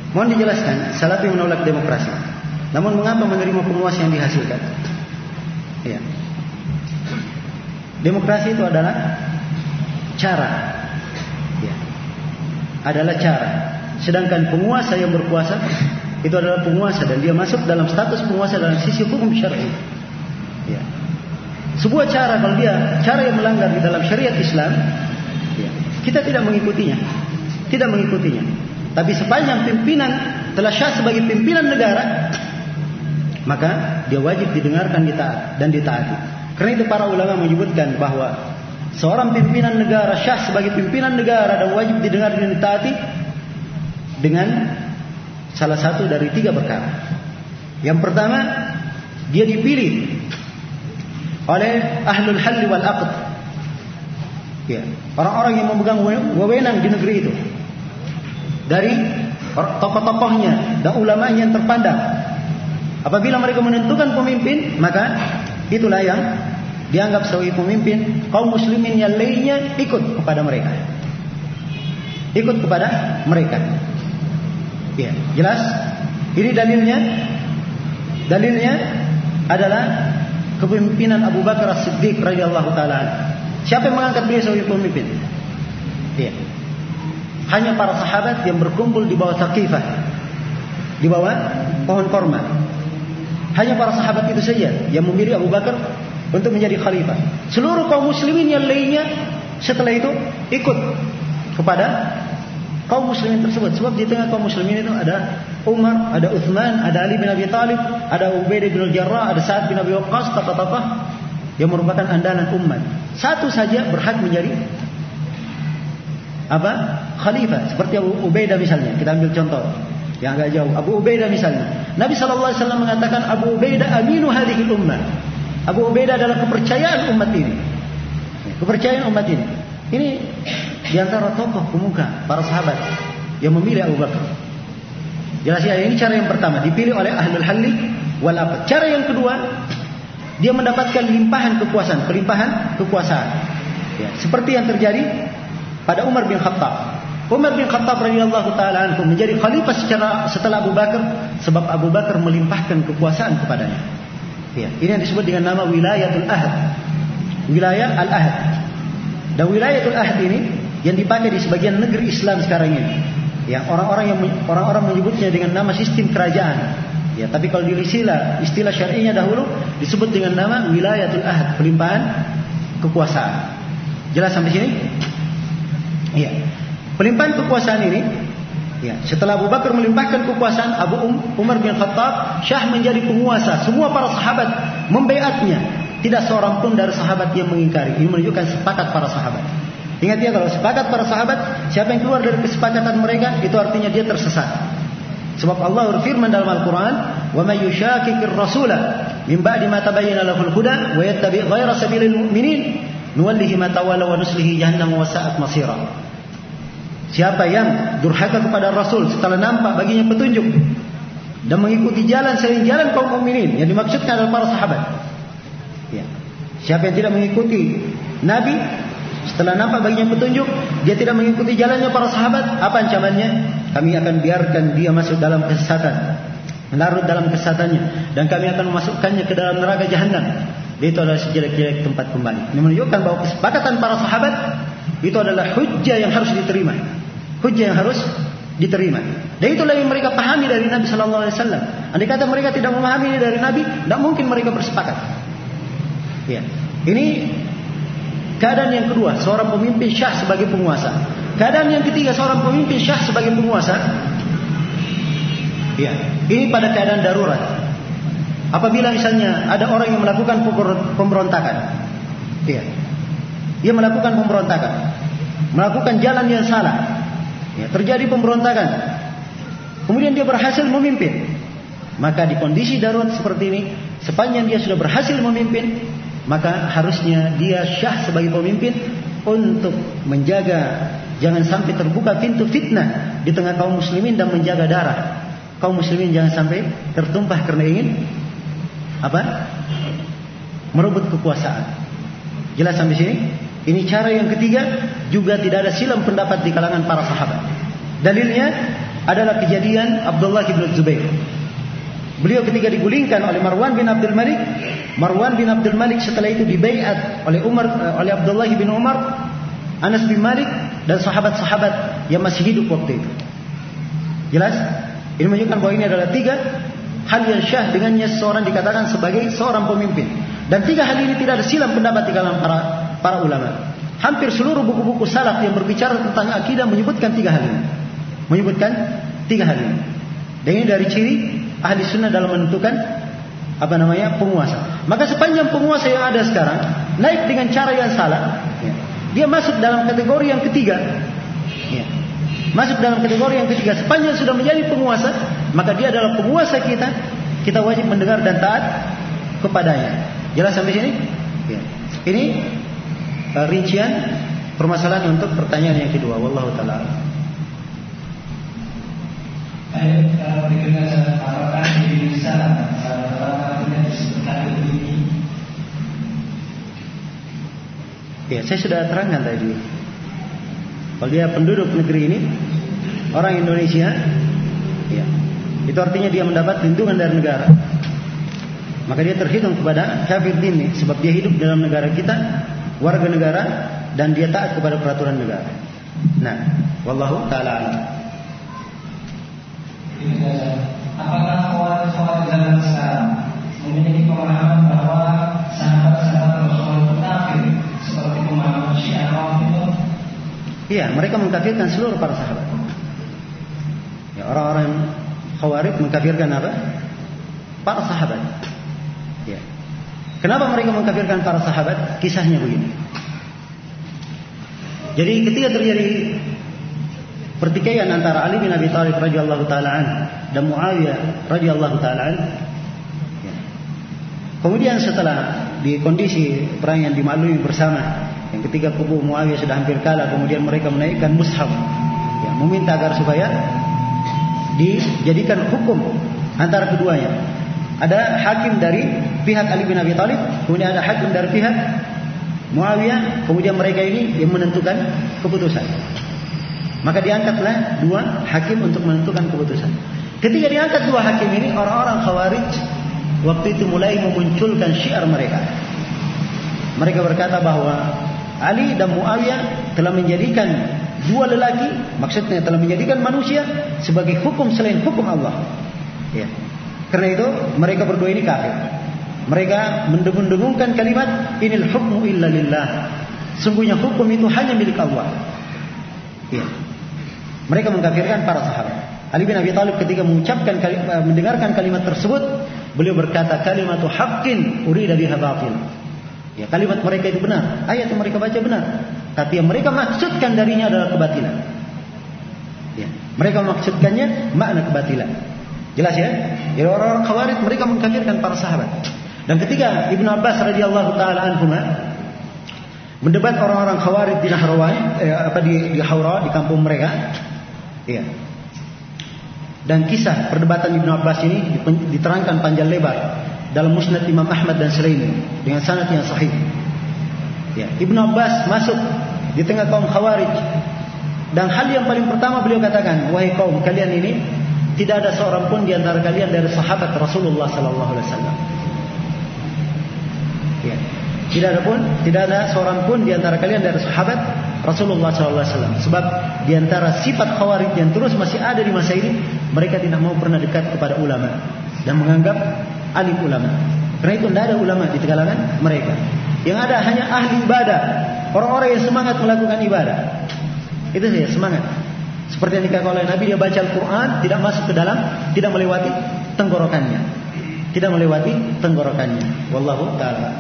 Mohon dijelaskan, Salafi menolak demokrasi. Namun mengapa menerima penguasa yang dihasilkan? Ya. Demokrasi itu adalah cara. Ya. Adalah cara. Sedangkan penguasa yang berkuasa itu adalah penguasa dan dia masuk dalam status penguasa dalam sisi hukum syar'i. Ya. Sebuah cara kalau dia cara yang melanggar di dalam syariat Islam, ya, kita tidak mengikutinya. Tidak mengikutinya. Tapi sepanjang pimpinan telah syah sebagai pimpinan negara, maka dia wajib didengarkan ditaat dan ditaati. Karena itu para ulama menyebutkan bahwa seorang pimpinan negara syah sebagai pimpinan negara dan wajib didengar dan ditaati dengan salah satu dari tiga perkara. Yang pertama, dia dipilih oleh ahlul halli wal aqd. Ya, orang-orang yang memegang wewenang di negeri itu. Dari tokoh-tokohnya dan ulamanya yang terpandang. Apabila mereka menentukan pemimpin, maka itulah yang dianggap sebagai pemimpin. Kaum muslimin yang lainnya ikut kepada mereka. Ikut kepada mereka. Ya, jelas? Ini dalilnya. Dalilnya adalah kepemimpinan Abu Bakar As-Siddiq radhiyallahu taala. Siapa yang mengangkat beliau sebagai pemimpin? Iya. Hanya para sahabat yang berkumpul di bawah Thaqifah, di bawah pohon korma. Hanya para sahabat itu saja yang memilih Abu Bakar untuk menjadi khalifah. Seluruh kaum muslimin yang lainnya setelah itu ikut kepada kaum muslimin tersebut. Sebab di tengah kaum muslimin itu ada Umar, ada Uthman, ada Ali bin Abi Thalib, ada Ubaidah bin Al-Jarrah, ada Sa'ad bin Abi Waqqas, tokoh-tokoh yang merupakan andalan umat. Satu saja berhak menjadi apa? Khalifah. Seperti Abu Ubaidah misalnya. Kita ambil contoh yang agak jauh. Abu Ubaidah misalnya. Nabi sallallahu alaihi wasallam mengatakan Abu Ubaidah aminu hadhil ummah. Abu Ubaidah adalah kepercayaan umat ini. Kepercayaan umat ini. Ini di antara tokoh pemuka para sahabat yang memilih Abu Bakar. Jelas ya, ini cara yang pertama, dipilih oleh ahlul halli wal aqd. Cara yang kedua, dia mendapatkan limpahan kekuasaan, pelimpahan kekuasaan. Ya, seperti yang terjadi pada Umar bin Khattab. Umar bin Khattab radhiyallahu taala anhu menjadi khalifah secara setelah Abu Bakar sebab Abu Bakar melimpahkan kekuasaan kepadanya. Ya, ini yang disebut dengan nama wilayatul ahd. Wilayah al-ahd. Dan wilayatul ahd ini yang dipakai di sebagian negeri Islam sekarang ini. Ya, orang-orang yang orang-orang menyebutnya dengan nama sistem kerajaan. Ya, tapi kalau di istilah istilah syar'inya dahulu disebut dengan nama wilayatul ahd, pelimpahan kekuasaan. Jelas sampai sini? Iya. Pelimpahan kekuasaan ini, ya, setelah Abu Bakar melimpahkan kekuasaan, Abu Umar bin Khattab syah menjadi penguasa. Semua para sahabat membaiatnya. Tidak seorang pun dari sahabat yang mengingkari. Ini menunjukkan sepakat para sahabat. Ingat ya, kalau sepakat para sahabat, siapa yang keluar dari kesepakatan mereka, itu artinya dia tersesat. Sebab Allah berfirman dalam Al-Quran, wa may yushaqiqir rasula min ba'di ma tabayyana lahul huda wa yattabi' ghayra sabilil mu'minin nuwallihi ma tawalla wa nuslihi jahannam wa sa'at masira. Siapa yang durhaka kepada Rasul setelah nampak baginya petunjuk dan mengikuti jalan selain jalan kaum mukminin, yang dimaksudkan adalah para sahabat. Ya. Siapa yang tidak mengikuti Nabi setelah nampak baginya petunjuk, dia tidak mengikuti jalannya para sahabat, apa ancamannya? Kami akan biarkan dia masuk dalam kesesatan, larut dalam kesesatannya, dan kami akan memasukkannya ke dalam neraka jahanam. Itu adalah sejelek-jelek tempat kembali. Ini menunjukkan bahwa kesepakatan para sahabat itu adalah hujjah yang harus diterima. Hujjah yang harus diterima. Dan itulah yang mereka pahami dari Nabi sallallahu alaihi wasallam. Andai kata mereka tidak memahami ini dari Nabi, tidak mungkin mereka bersepakat. Ya. Ini keadaan yang kedua, seorang pemimpin syah sebagai penguasa. Keadaan yang ketiga, seorang pemimpin syah sebagai penguasa. Ya. Ini pada keadaan darurat. Apabila misalnya ada orang yang melakukan pemberontakan. Ya. Dia melakukan pemberontakan, melakukan jalan yang salah. Ya, terjadi pemberontakan. Kemudian dia berhasil memimpin. Maka di kondisi darurat seperti ini, sepanjang dia sudah berhasil memimpin, maka harusnya dia syah sebagai pemimpin untuk menjaga jangan sampai terbuka pintu fitnah di tengah kaum muslimin dan menjaga darah kaum muslimin jangan sampai tertumpah karena ingin apa? Merebut kekuasaan. Jelas sampai sini? Ini cara yang ketiga, juga tidak ada silang pendapat di kalangan para sahabat. Dalilnya adalah kejadian Abdullah bin Zubair. Beliau ketika digulingkan oleh Marwan bin Abdul Malik, Marwan bin Abdul Malik setelah itu dibaiat oleh Umar, oleh Abdullah bin Umar, Anas bin Malik dan sahabat-sahabat yang masih hidup waktu itu. Jelas? Ini menunjukkan bahwa ini adalah tiga hal yang syah dengannya seseorang dikatakan sebagai seorang pemimpin. Dan tiga hal ini tidak ada silang pendapat di kalangan para para ulama. Hampir seluruh buku-buku salaf yang berbicara tentang akidah menyebutkan tiga hal ini. Menyebutkan tiga hal ini. Dan ini dari ciri ahli sunnah dalam menentukan apa namanya penguasa. Maka sepanjang penguasa yang ada sekarang naik dengan cara yang salah, ya, dia masuk dalam kategori yang ketiga. Ya, masuk dalam kategori yang ketiga. Sepanjang sudah menjadi penguasa, maka dia adalah penguasa kita. Kita wajib mendengar dan taat kepadanya. Jelas sampai sini? Ya. Ini uh, rincian permasalahan untuk pertanyaan yang kedua. Wallahu taala. Baik, berikutnya saya apakah bisa salah satunya disebutkan ini? Ya, saya sudah terangkan tadi. Kalau dia penduduk negeri ini, orang Indonesia, ya, itu artinya dia mendapat lindungan dari negara. Maka dia terhitung kepada kafir dini, sebab dia hidup dalam negara kita, warga negara, dan dia taat kepada peraturan negara. Nah, wallahu taala alam. Apakah khawarij zaman sekarang memiliki pemahaman bahwa sahabat-sahabat Rasulullah itu kafir seperti pemahaman Syiah itu? Iya, mereka mengkafirkan seluruh para sahabat. Ya, orang-orang khawarij mengkafirkan apa? Para sahabat. Ya. Kenapa mereka mengkafirkan para sahabat? Kisahnya begini. Jadi ketika terjadi pertikaian antara Ali bin Abi Thalib radhiyallahu taala anhu dan Muawiyah radhiyallahu taala anhu. Ya. Kemudian setelah di kondisi perang yang dimaklumi bersama, yang ketika kubu Muawiyah sudah hampir kalah, kemudian mereka menaikkan mushaf, ya, meminta agar supaya dijadikan hukum antara keduanya. Ada hakim dari pihak Ali bin Abi Thalib, kemudian ada hakim dari pihak Muawiyah, kemudian mereka ini yang menentukan keputusan. Maka diangkatlah dua hakim untuk menentukan keputusan. Ketika diangkat dua hakim ini, orang-orang Khawarij waktu itu mulai memunculkan syiar mereka. Mereka berkata bahwa Ali dan Muawiyah telah menjadikan dua lelaki, maksudnya telah menjadikan manusia sebagai hukum selain hukum Allah. Ya. Karena itu mereka berdua ini kafir. Mereka mendengung-dengungkan kalimat inil hukmu illa lillah. Sungguhnya hukum itu hanya milik Allah. Ya. Mereka mengkafirkan para sahabat. Ali bin Abi Thalib ketika mengucapkan mendengarkan kalimat tersebut, beliau berkata kalimatu haqqin urida biha batil. Ya, kalimat mereka itu benar, ayat yang mereka baca benar, tapi yang mereka maksudkan darinya adalah kebatilan. Ya, mereka maksudkannya makna kebatilan. Jelas ya? Jadi orang-orang Khawarij mereka mengkafirkan para sahabat. Dan ketika Ibnu Abbas radhiyallahu taala anhuma mendebat orang-orang Khawarij di Nahrawan, eh, apa di di Haura, di kampung mereka, ya. Dan kisah perdebatan Ibnu Abbas ini diterangkan panjang lebar dalam Musnad Imam Ahmad dan selainnya dengan sanad yang sahih. Ya, Ibnu Abbas masuk di tengah kaum Khawarij dan hal yang paling pertama beliau katakan, wahai kaum kalian ini, tidak ada seorang pun di antara kalian dari sahabat Rasulullah sallallahu alaihi wasallam. Ya. Tidak ada pun, tidak ada seorang pun di antara kalian dari sahabat Rasulullah sallallahu alaihi wasallam. Sebab di antara sifat Khawarij yang terus masih ada di masa ini, mereka tidak mau pernah dekat kepada ulama dan menganggap alim ulama. Karena itu tidak ada ulama di kalangan mereka. Yang ada hanya ahli ibadah, orang-orang yang semangat melakukan ibadah. Itu saja, semangat. Seperti yang dikatakan oleh Nabi, dia baca Al-Quran, tidak masuk ke dalam, tidak melewati tenggorokannya. Tidak melewati tenggorokannya. Wallahu ta'ala.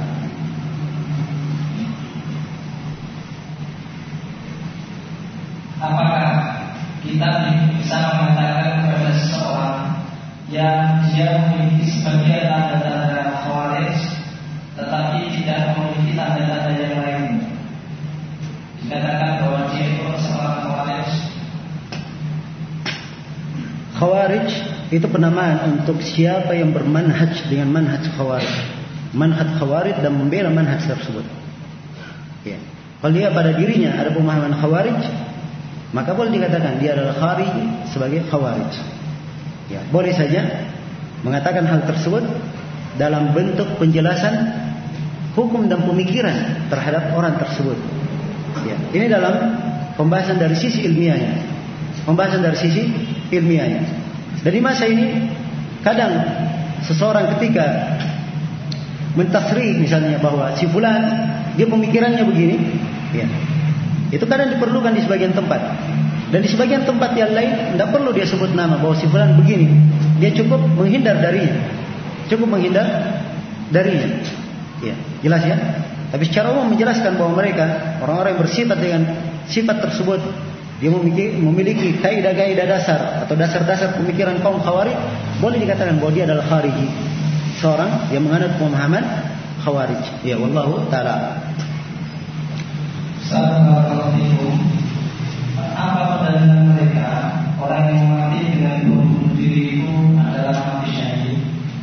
Apakah kita bisa mengatakan kepada seseorang yang dia memiliki sebagian tanda-tanda Khawarij, tetapi tidak memiliki tanda-tanda yang lain, dikatakan bahwa dia itu seorang Khawarij? Khawarij itu penamaan untuk siapa yang bermanhaj dengan manhaj Khawarij, manhaj Khawarij dan membela manhaj tersebut. Ya. Kalau dia pada dirinya ada pemahaman Khawarij, maka boleh dikatakan dia adalah khariji sebagai khawarij. Ya, boleh saja mengatakan hal tersebut dalam bentuk penjelasan hukum dan pemikiran terhadap orang tersebut. Ya, ini dalam pembahasan dari sisi ilmiahnya, pembahasan dari sisi ilmiahnya. Dari masa ini kadang seseorang ketika mentasrih misalnya bahwa si fulan dia pemikirannya begini, ya, itu kadang diperlukan di sebagian tempat. Dan di sebagian tempat yang lain tidak perlu dia sebut nama bahwa si fulan begini, dia cukup menghindar darinya, cukup menghindar darinya. Ya, jelas ya. Tapi secara umum menjelaskan bahwa mereka orang-orang yang bersifat dengan sifat tersebut, dia memiliki, memiliki kaidah-kaidah dasar atau dasar-dasar pemikiran kaum Khawarij, boleh dikatakan bahwa dia adalah khariji, seorang yang menganut pemahaman Khawarij. Ya, wallahu taala. Assalamualaikum. Apa pendalilan mereka orang yang mati dengan bunuh diri itu adalah mati syahid?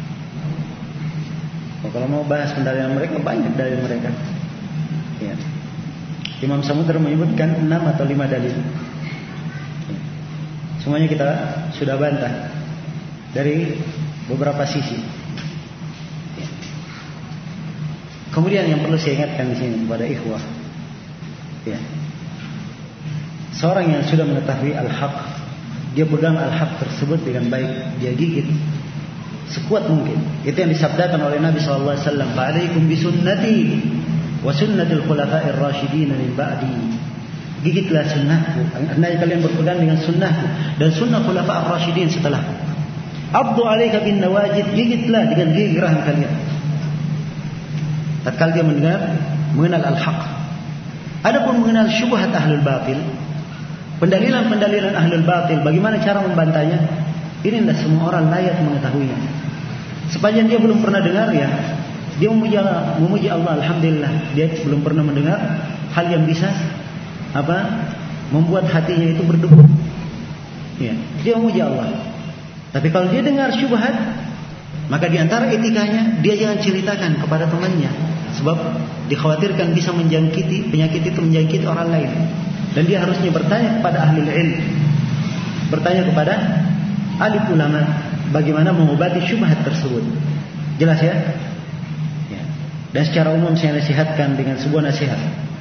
Oh, kalau mau bahas pendalilan mereka, banyak dari mereka. Ya. Imam Samudra menyebutkan enam atau lima dalil. Ya. Semuanya kita sudah bantah dari beberapa sisi. Ya. Kemudian yang perlu saya ingatkan di sini kepada ikhwah, ya, seorang yang sudah mengetahui al-haq, dia pegang al-haq tersebut dengan baik, dia gigit sekuat mungkin. Itu yang disabdakan oleh Nabi sallallahu alaihi wasallam, "Fa'alaikum bisunnati wa sunnatil khulafa'ir rasyidin min ba'di." Gigitlah sunnahku, hendaknya kalian berpegang dengan sunnahku dan sunnah khulafa'ir rasyidin setelahku. Abdu 'alaika bin nawajid, gigitlah dengan gigi geraham kalian. Tatkala dia mendengar mengenal al-haq. Adapun mengenal syubhat ahlul batil, pendalilan-pendalilan ahlul batil, bagaimana cara membantahnya? Ini tidak semua orang layak mengetahuinya. Sepanjang dia belum pernah dengar, ya, dia memuji Allah, memuji Allah, alhamdulillah. Dia belum pernah mendengar hal yang bisa apa membuat hatinya itu berdebu. Ya, dia memuji Allah. Tapi kalau dia dengar syubhat, maka di antara etikanya dia jangan ceritakan kepada temannya, sebab dikhawatirkan bisa menjangkiti, penyakit itu menjangkiti orang lain. Dan dia harusnya bertanya kepada ahli ilmu, bertanya kepada ahli ulama, bagaimana mengobati syubhat tersebut. Jelas ya? Ya. Dan secara umum saya nasihatkan dengan sebuah nasihat.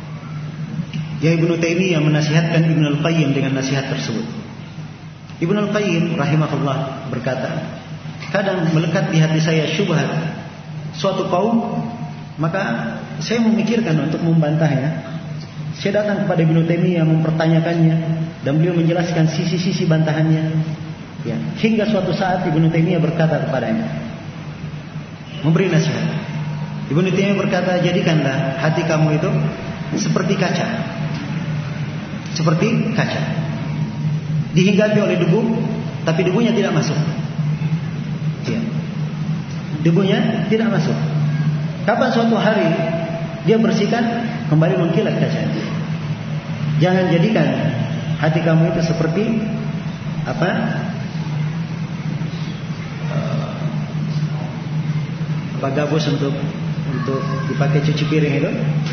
Ya, Ibnu Taimiyah menasihatkan Ibnu Al-Qayyim dengan nasihat tersebut. Ibnu Al-Qayyim rahimahullah berkata, kadang melekat di hati saya syubhat suatu kaum, maka saya memikirkan untuk membantahnya. Saya datang kepada Ibnu Taimiyah mempertanyakannya, dan beliau menjelaskan sisi-sisi bantahannya. Ya, hingga suatu saat Ibnu Taimiyah berkata kepadanya, memberi nasihat. Ibnu Taimiyah berkata, jadikanlah hati kamu itu seperti kaca, seperti kaca, dihinggapi oleh debu, tapi debunya tidak masuk. Ya, debunya tidak masuk. Kapan suatu hari dia bersihkan, kembali mengkilat kaca. Jangan jadikan hati kamu itu seperti apa? Apa gabus untuk untuk dipakai cuci piring itu?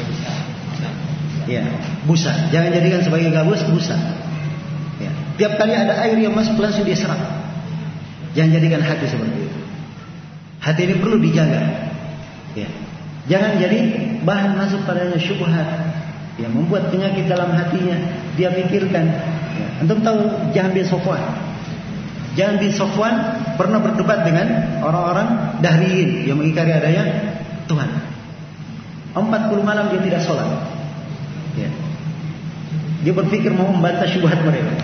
Ya, busa. Jangan jadikan sebagai gabus, busa. Ya. Tiap kali ada air yang masuk langsung dia serap. Jangan jadikan hati seperti itu. Hati ini perlu dijaga. Ya. Jangan jadi bahan masuk padanya syubhat yang membuat penyakit dalam hatinya. Dia pikirkan. Ya. Antum tahu Jahan bin Safwan? Jahan bin Safwan pernah berdebat dengan orang-orang Dahriyin yang mengingkari adanya Tuhan. empat puluh malam dia tidak sholat. Ya. Dia berpikir mau membantah syubhat mereka.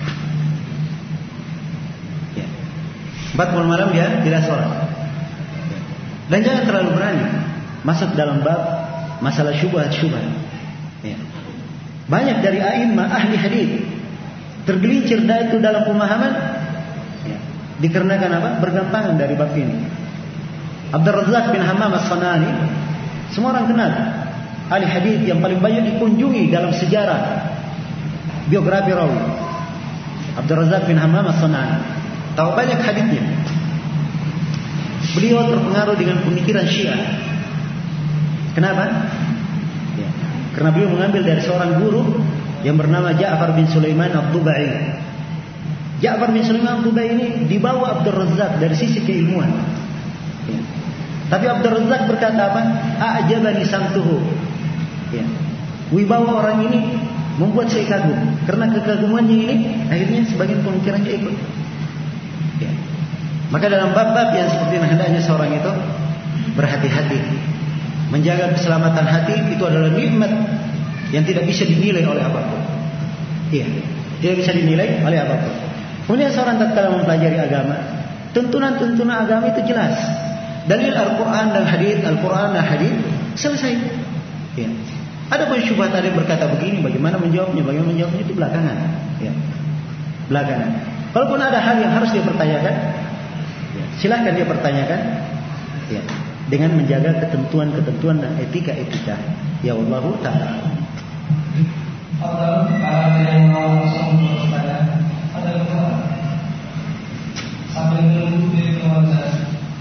Ya. empat puluh malam dia tidak sholat. Ya. Dan jangan terlalu berani masuk dalam bab masalah syubhat-syubhat. Ya. Banyak dari a'immah ahli hadis tergelincir itu dalam pemahaman, ya, dikarenakan apa? Bergampangan dari bab ini. Abdul Razak bin Hammam As-Sanani, semua orang kenal, ahli hadis yang paling banyak dikunjungi dalam sejarah biografi rawi. Abdul Razak bin Hammam As-Sanani, tahu banyak hadisnya. Beliau terpengaruh dengan pemikiran Syiah. Kenapa? Ya, karena beliau mengambil dari seorang guru yang bernama Ja'far bin Sulaiman Ad-Dubai. Ja'far bin Sulaiman Ad-Dubai ini dibawa Abdul Razzaq dari sisi keilmuan. Ya. Tapi Abdul Razzaq berkata apa? A'jabani samtuhu. Ya. Wibawa orang ini membuat saya kagum. Karena kekagumannya ini akhirnya sebagian pemikirannya ikut. Ya. Maka dalam bab-bab yang seperti ini hendaknya seorang itu berhati-hati. Menjaga keselamatan hati itu adalah nikmat yang tidak bisa dinilai oleh apapun. Iya, tidak bisa dinilai oleh apapun. Kemudian seorang tatkala mempelajari agama, tuntunan-tuntunan agama itu jelas. Dalil Al-Quran dan hadis, Al-Quran dan hadis selesai. Iya. Ada pun syubhat, ada yang berkata begini, bagaimana menjawabnya? Bagaimana menjawabnya itu belakangan. Ya. Belakangan. Kalaupun ada hal yang harus dia pertanyakan, ya, silahkan dia pertanyakan. Ya. Dengan menjaga ketentuan-ketentuan dan etika-etika. Ya Allah Ta'ala. Kalau para yang mau langsung bertanya, ada apa? Sambil menunggu dari kewajiban.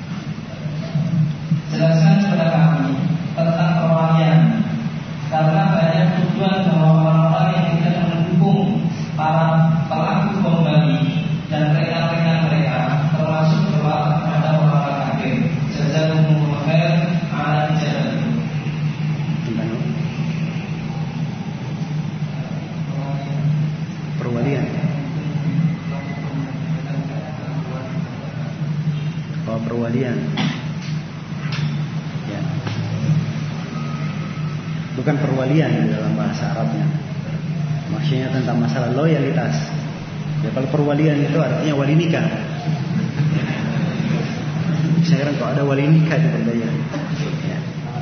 Jelaskan kepada kami tentang perwalian, karena banyak tujuan bahwa orang-orang yang tidak mendukung para pelaku bom Bali dan rekan-rekan mereka, termasuk berwala kepada orang-orang kafir. Jazakumullah khair ala ijabah. Perwalian. Oh, perwalian. Ya. Bukan perwalian dalam bahasa Arabnya. Maksudnya tentang masalah loyalitas. Ya, kalau perwalian itu artinya wali nikah. Saya kira kalau ada wali nikah di Berdaya. Ya.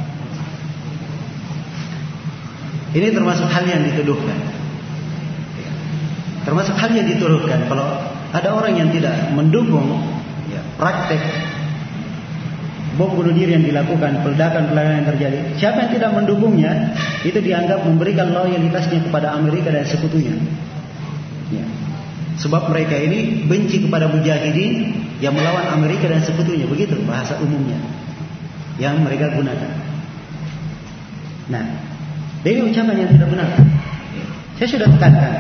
Ini termasuk hal yang dituduhkan. Termasuk hal yang dituduhkan. Kalau ada orang yang tidak mendukung ya, praktek bom bunuh diri yang dilakukan, peledakan-peledakan yang terjadi, siapa yang tidak mendukungnya, itu dianggap memberikan loyalitasnya kepada Amerika dan sekutunya. Ya. Sebab mereka ini benci kepada mujahidin yang melawan Amerika dan sekutunya. Begitu bahasa umumnya yang mereka gunakan. Nah, ini ucapan yang tidak benar. Saya sudah tekankan.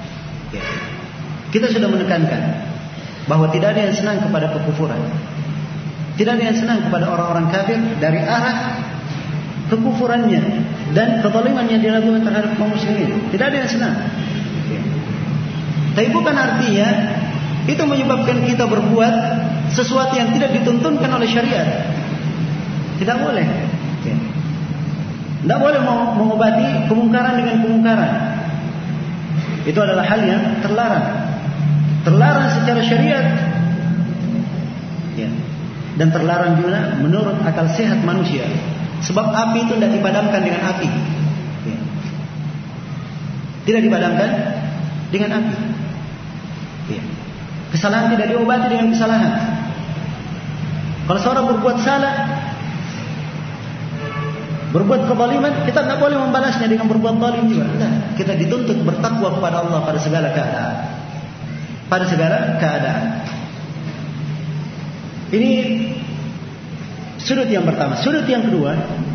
Kita sudah menekankan bahwa tidak ada yang senang kepada kekufuran. Tidak ada yang senang kepada orang-orang kafir dari arah kekufurannya dan kezaliman yang dilakukan terhadap kaum muslimin. Tidak ada yang senang. Tapi bukan artinya itu menyebabkan kita berbuat sesuatu yang tidak dituntunkan oleh syariat. Tidak boleh. Tidak boleh mengobati kemungkaran dengan kemungkaran. Itu adalah hal yang terlarang. Terlarang secara syariat. Ya. Dan terlarang juga menurut akal sehat manusia. Sebab api itu tidak dipadamkan dengan api. Ya. Tidak dipadamkan dengan api. Ya. Kesalahan tidak diobati dengan kesalahan. Kalau seorang berbuat salah, berbuat kezaliman, kita tidak boleh membalasnya dengan berbuat zalim juga. Nah, kita dituntut bertakwa kepada Allah pada segala keadaan. Pada segala keadaan. Ini sudut yang pertama. Sudut yang kedua,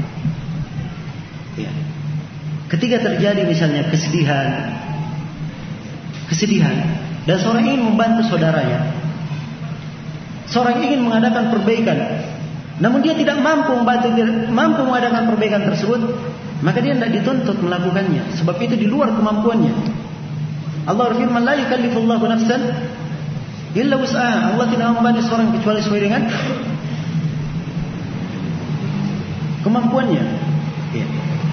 ya, ketika terjadi misalnya kesedihan, kesedihan, dan seorang ingin membantu saudaranya, seorang ingin mengadakan perbaikan, namun dia tidak mampu membantu, mampu mengadakan perbaikan tersebut, maka dia tidak dituntut melakukannya, sebab itu di luar kemampuannya. Allah berfirman, la yukallifullahu nafsan illa wus'aha. Allah tidak membebani seorang kecuali sesuai dengan kemampuannya. Ya.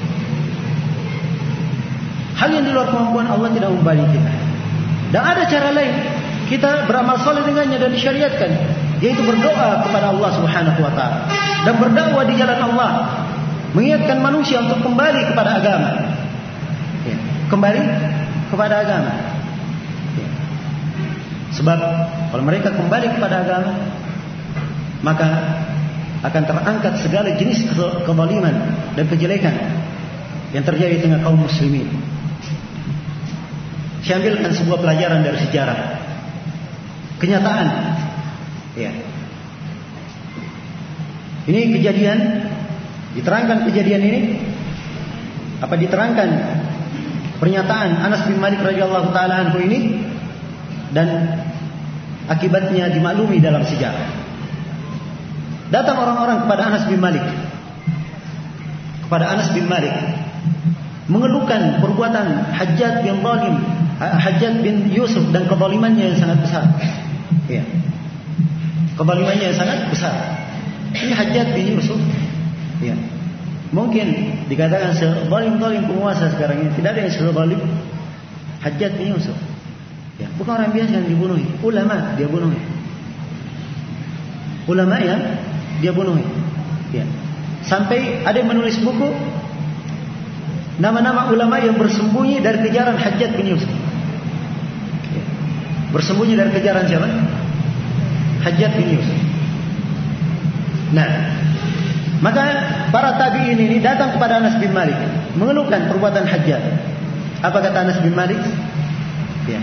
Hal yang di luar kemampuan Allah tidak membebani kita. Dan ada cara lain kita beramal saleh dengannya dan disyariatkan, yaitu berdoa kepada Allah Subhanahu wa taala dan berdakwah di jalan Allah, mengingatkan manusia untuk kembali kepada agama. Ya. Kembali kepada agama. Ya. Sebab kalau mereka kembali kepada agama, maka akan terangkat segala jenis kezaliman dan kejelekan yang terjadi di tengah kaum muslimin. Saya ambilkan sebuah pelajaran dari sejarah, kenyataan. Ya. Ini kejadian, diterangkan kejadian ini, apa diterangkan pernyataan Anas bin Malik radhiyallahu taala anhu ini dan akibatnya dimaklumi dalam sejarah. Datang orang-orang kepada Anas bin Malik, kepada Anas bin Malik, mengeluhkan perbuatan Hajjaj bin Zalim, Hajjaj bin Yusuf dan kezalimannya yang sangat besar. Ya. Kezalimannya yang sangat besar. Ini Hajjaj bin Yusuf. Ya. Mungkin dikatakan sezalim-zalim penguasa sekarang ini, tidak ada yang sezalim Hajjaj bin Yusuf. Ya, bukan orang biasa yang dibunuh, ulama dia bunuh. Ulama yang dia bunuh. Ya. Sampai ada yang menulis buku nama-nama ulama yang bersembunyi dari kejaran Hajjaj bin Yusuf. Ya. Bersembunyi dari kejaran siapa? Hajjaj bin Yusuf. Nah, maka para tabi'in ini datang kepada Anas bin Malik mengeluhkan perbuatan Hajjaj. Apa kata Anas bin Malik? Ya.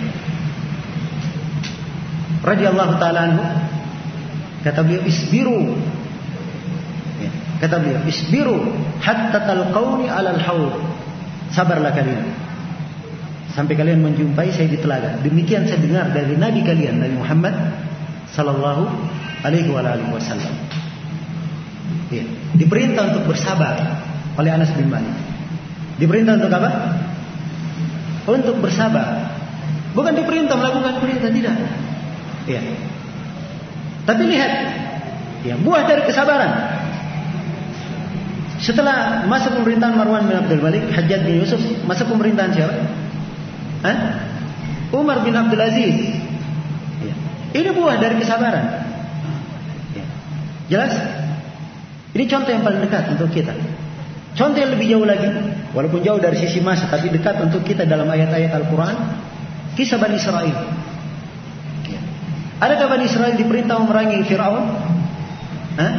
Radhiyallahu ta'ala anhu, kata beliau, isbiru. Ya. Kata beliau, isbiru hatta talqauni 'alal haud. Sabarlah kalian sampai kalian menjumpai saya di telaga. Demikian saya dengar dari nabi kalian, Nabi Muhammad sallallahu alaihi wasallam. Ya. Diperintah untuk bersabar oleh Anas bin Malik. Diperintah untuk apa? Untuk bersabar. Bukan diperintah melakukan perintah, tidak. Ya. Tapi lihat, ya, buah dari kesabaran. Setelah masa pemerintahan Marwan bin Abdul Malik, Hajjaj bin Yusuf, masa pemerintahan siapa? Hah? Umar bin Abdul Aziz. Ya. Ini buah dari kesabaran. Ya. Jelas? Ini contoh yang paling dekat untuk kita. Contoh yang lebih jauh lagi, walaupun jauh dari sisi masa, tapi dekat untuk kita dalam ayat-ayat Al-Quran, kisah Bani Israel. Ya. Adakah Bani Israel diperintah memerangi Fir'aun? Hah?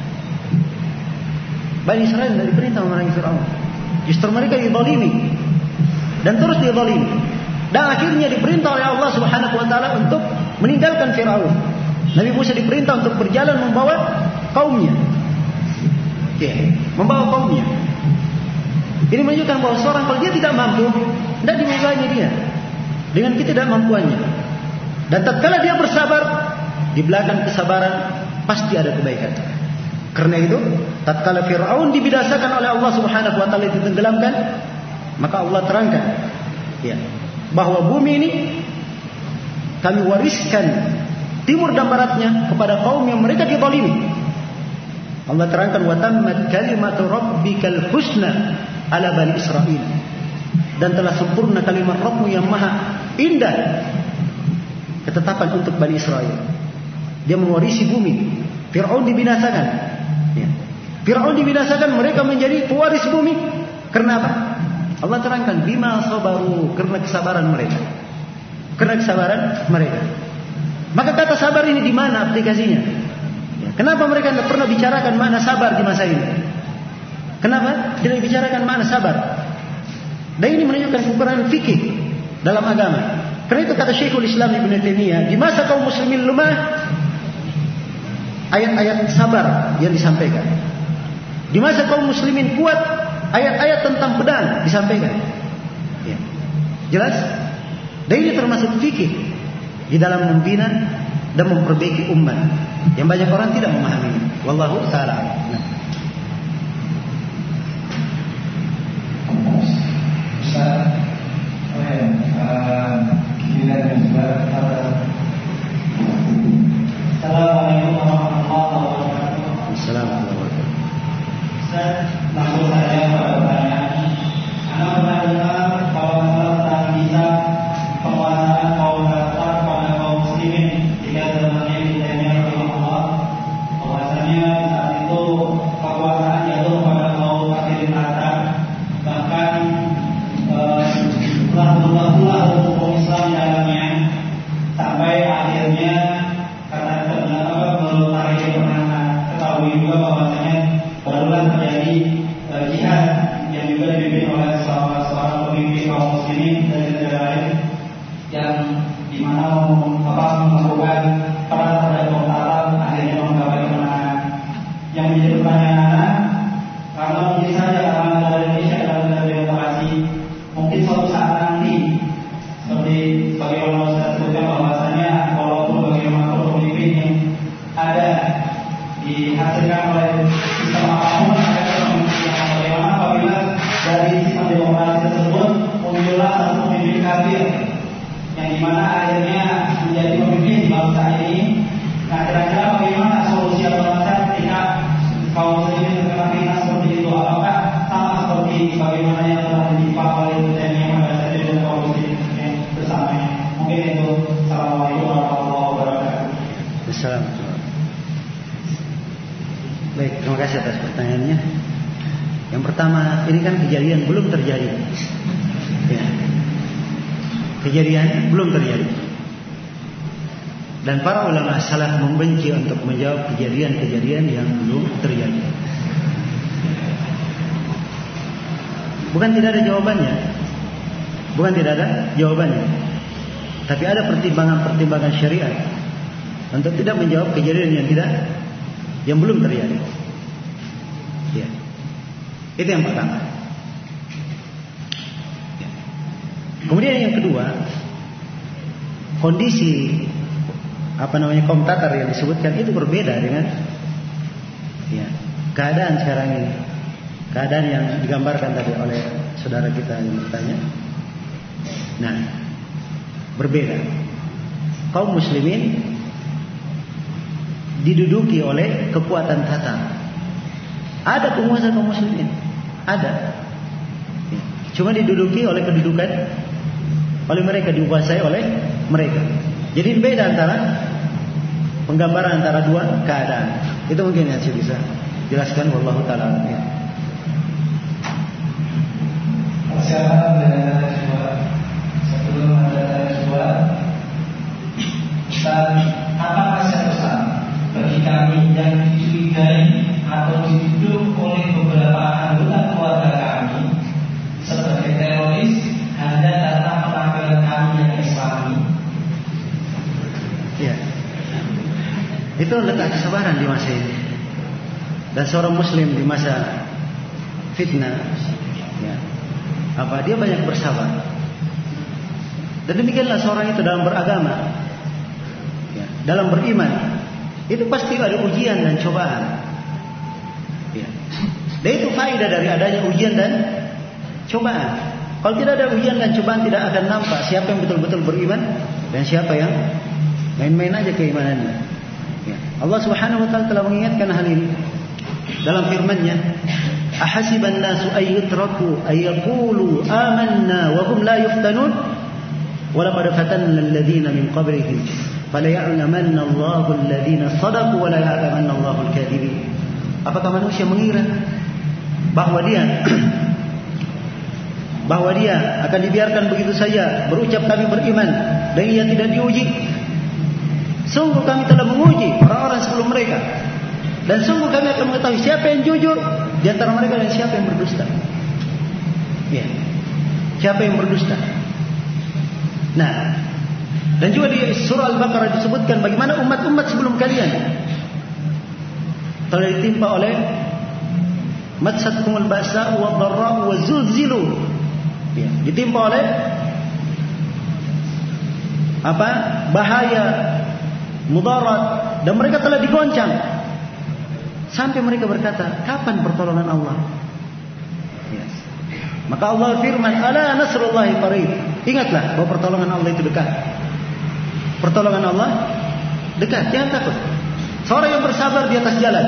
Bani Israel tidak diperintah memerangi Fir'aun. Justru mereka dizalimi dan terus dizalimi. Dan akhirnya diperintah oleh Allah Subhanahu wa taala untuk meninggalkan Fir'aun. Nabi Musa diperintah untuk berjalan membawa kaumnya. Ya, membawa kaumnya. Ini menunjukkan bahwa seorang kalau dia tidak mampu, tidak dibebani dia dengan ketidakmampuannya. Dan tatkala dia bersabar, di belakang kesabaran pasti ada kebaikan. Karena itu, tatkala Fir'aun dibinasakan oleh Allah Subhanahu wa taala, ditenggelamkan, maka Allah terangkan, ya, bahwa bumi ini kami wariskan timur dan baratnya kepada kaum yang mereka dizalimi. Allah terangkan, wa tammat kalimatu rabbikal husna ala bani Israil. Dan telah sempurna kalimat Rabbmu yang maha indah, ketetapan untuk Bani Israel. Dia mewarisi bumi. Fir'aun dibinasakan. Ya. Fir'aun dibinasakan, mereka menjadi pewaris bumi. Karena apa? Allah terangkan, bima sabaru, karena kesabaran mereka. Karena kesabaran mereka. Maka kata sabar ini di mana aplikasinya? Ya. Kenapa mereka tidak pernah bicarakan makna sabar di masa ini? Kenapa tidak dibicarakan makna sabar? Dan ini menunjukkan ukuran fikih dalam agama. Karena itu kata Syekhul Islam Ibnu Taimiyah, di masa kaum muslimin lemah, ayat-ayat sabar yang disampaikan. Di masa kaum muslimin kuat, ayat-ayat tentang pedang disampaikan. Ya. Jelas? Dan ini termasuk fikih di dalam membina dan memperbaiki umat yang banyak orang tidak memahami. Wallahu ta'ala. Nah. Ustaz, oh ya, uh, kita juga Assalamualaikum warahmatullahi wabarakatuh. Assalamualaikum warahmatullahi wabarakatuh. Ustaz, langsung saja pada pertanyaan. Anda pernah dengar kalau tentang bisa penguasaan kaum kafir pada kaum muslimin jika zamannya ditanya oleh Allah, bahwasanya saat itu yang dimana akhirnya menjadi pemimpin bangsa ini. Nah, kira-kira bagaimana solusi atau bangsa ketika kaum muslimin terkena fitnah seperti itu? Apakah sama seperti bagaimana yang telah ditimpa oleh Taimiyah pada saat itu dan kaum muslimin yang bersamanya? Mungkin itu. Assalamualaikum warahmatullahi wabarakatuh. Assalamualaikum. Baik, terima kasih atas pertanyaannya. Yang pertama, ini kan kejadian belum terjadi. Ya. Kejadian belum terjadi. Dan para ulama salaf membenci untuk menjawab kejadian-kejadian yang belum terjadi. Bukan tidak ada jawabannya. Bukan tidak ada jawabannya. Tapi ada pertimbangan-pertimbangan syariat untuk tidak menjawab kejadian yang tidak yang belum terjadi. Ya. Itu yang pertama. Ya. Kemudian yang kedua, kondisi apa namanya kaum Tatar yang disebutkan itu berbeda dengan ya, keadaan sekarang ini. Keadaan yang digambarkan tadi oleh saudara kita yang bertanya. Nah, berbeda. Kaum muslimin diduduki oleh kekuatan Tatar. Ada penguasa kaum muslimin, ada. Cuma diduduki oleh kedudukan oleh mereka, dikuasai oleh mereka. Jadi beda antara penggambaran antara dua keadaan. Itu mungkin yang saya bisa jelaskan. Wallahu taala. Ya. Persiapan dengan dua sebelum ada dua dan apa pesan bagi kami yang dicurigai atau dituduh oleh beberapa anggota keluarga kami sebagai teroris hanya karena penampilan kami yang Islami. Ya. Itu letak kesabaran di masa ini. Dan seorang muslim di masa fitnah, ya, apa dia banyak bersabar. Dan demikianlah seorang itu dalam beragama, ya, dalam beriman. Itu pasti ada ujian dan cobaan. Ya. Dan itu faedah dari adanya ujian dan cobaan. Kalau tidak ada ujian dan cobaan, tidak akan nampak siapa yang betul-betul beriman dan siapa yang main-main aja keimanannya. Ya. Allah Subhanahu wa taala telah mengingatkan hal ini dalam firman-Nya, "Ahasiban nasu ay yutraku ay yaqulu amanna wa hum la yuftanun wa laqad fatanna alladhina min qablihim fala ya'lamanna Allahu alladhina sadaqu wa la ya'lamanna Allahu al-kadhibin." Apakah manusia mengira bahwa dia bahwa dia akan dibiarkan begitu saja berucap kami beriman dan ia tidak diuji? Sungguh kami telah menguji orang-orang sebelum mereka, dan sungguh kami akan mengetahui siapa yang jujur di antara mereka dan siapa yang berdusta. Ya, siapa yang berdusta. Nah, dan juga di surah Al-Baqarah disebutkan bagaimana umat-umat sebelum kalian telah ditimpa oleh matsatkumul ba'sa wa dharra wa zulzilu. Ya, ditimpa oleh apa? Bahaya, mudarat, dan mereka telah digoncang sampai mereka berkata, kapan pertolongan Allah? Yes. Maka Allah firman, ala nasrullahi qarib. Ingatlah bahwa pertolongan Allah itu dekat. Pertolongan Allah dekat, jangan takut. Seorang yang bersabar di atas jalan,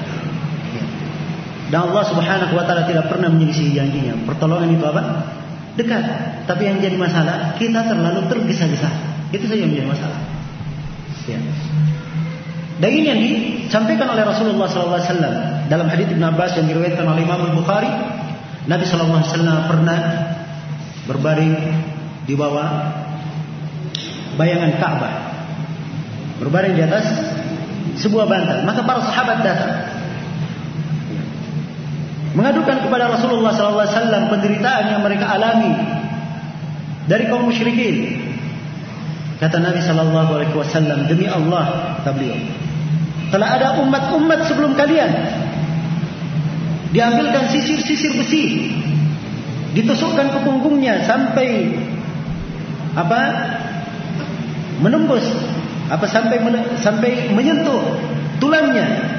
dan Allah Subhanahu wa taala tidak pernah menyelisih janjinya. Pertolongan itu apa? Dekat. Tapi yang jadi masalah, kita terlalu tergesa-gesa. Itu saja yang menjadi masalah. Ya. Dan ini yang disampaikan oleh Rasulullah sallallahu alaihi wasallam dalam hadits Ibnu Abbas yang diriwayatkan oleh Imam Al-Bukhari. Nabi sallallahu alaihi wasallam pernah berbaring di bawah bayangan Ka'bah, berbaring di atas sebuah bantal. Maka para sahabat datang mengadukan kepada Rasulullah sallallahu alaihi wasallam penderitaan yang mereka alami dari kaum musyrikin. Kata Nabi sallallahu alaihi wasallam, demi Allah, kata beliau, telah ada umat-umat sebelum kalian diambilkan sisir-sisir besi, ditusukkan ke punggungnya sampai apa? menembus apa sampai sampai menyentuh tulangnya.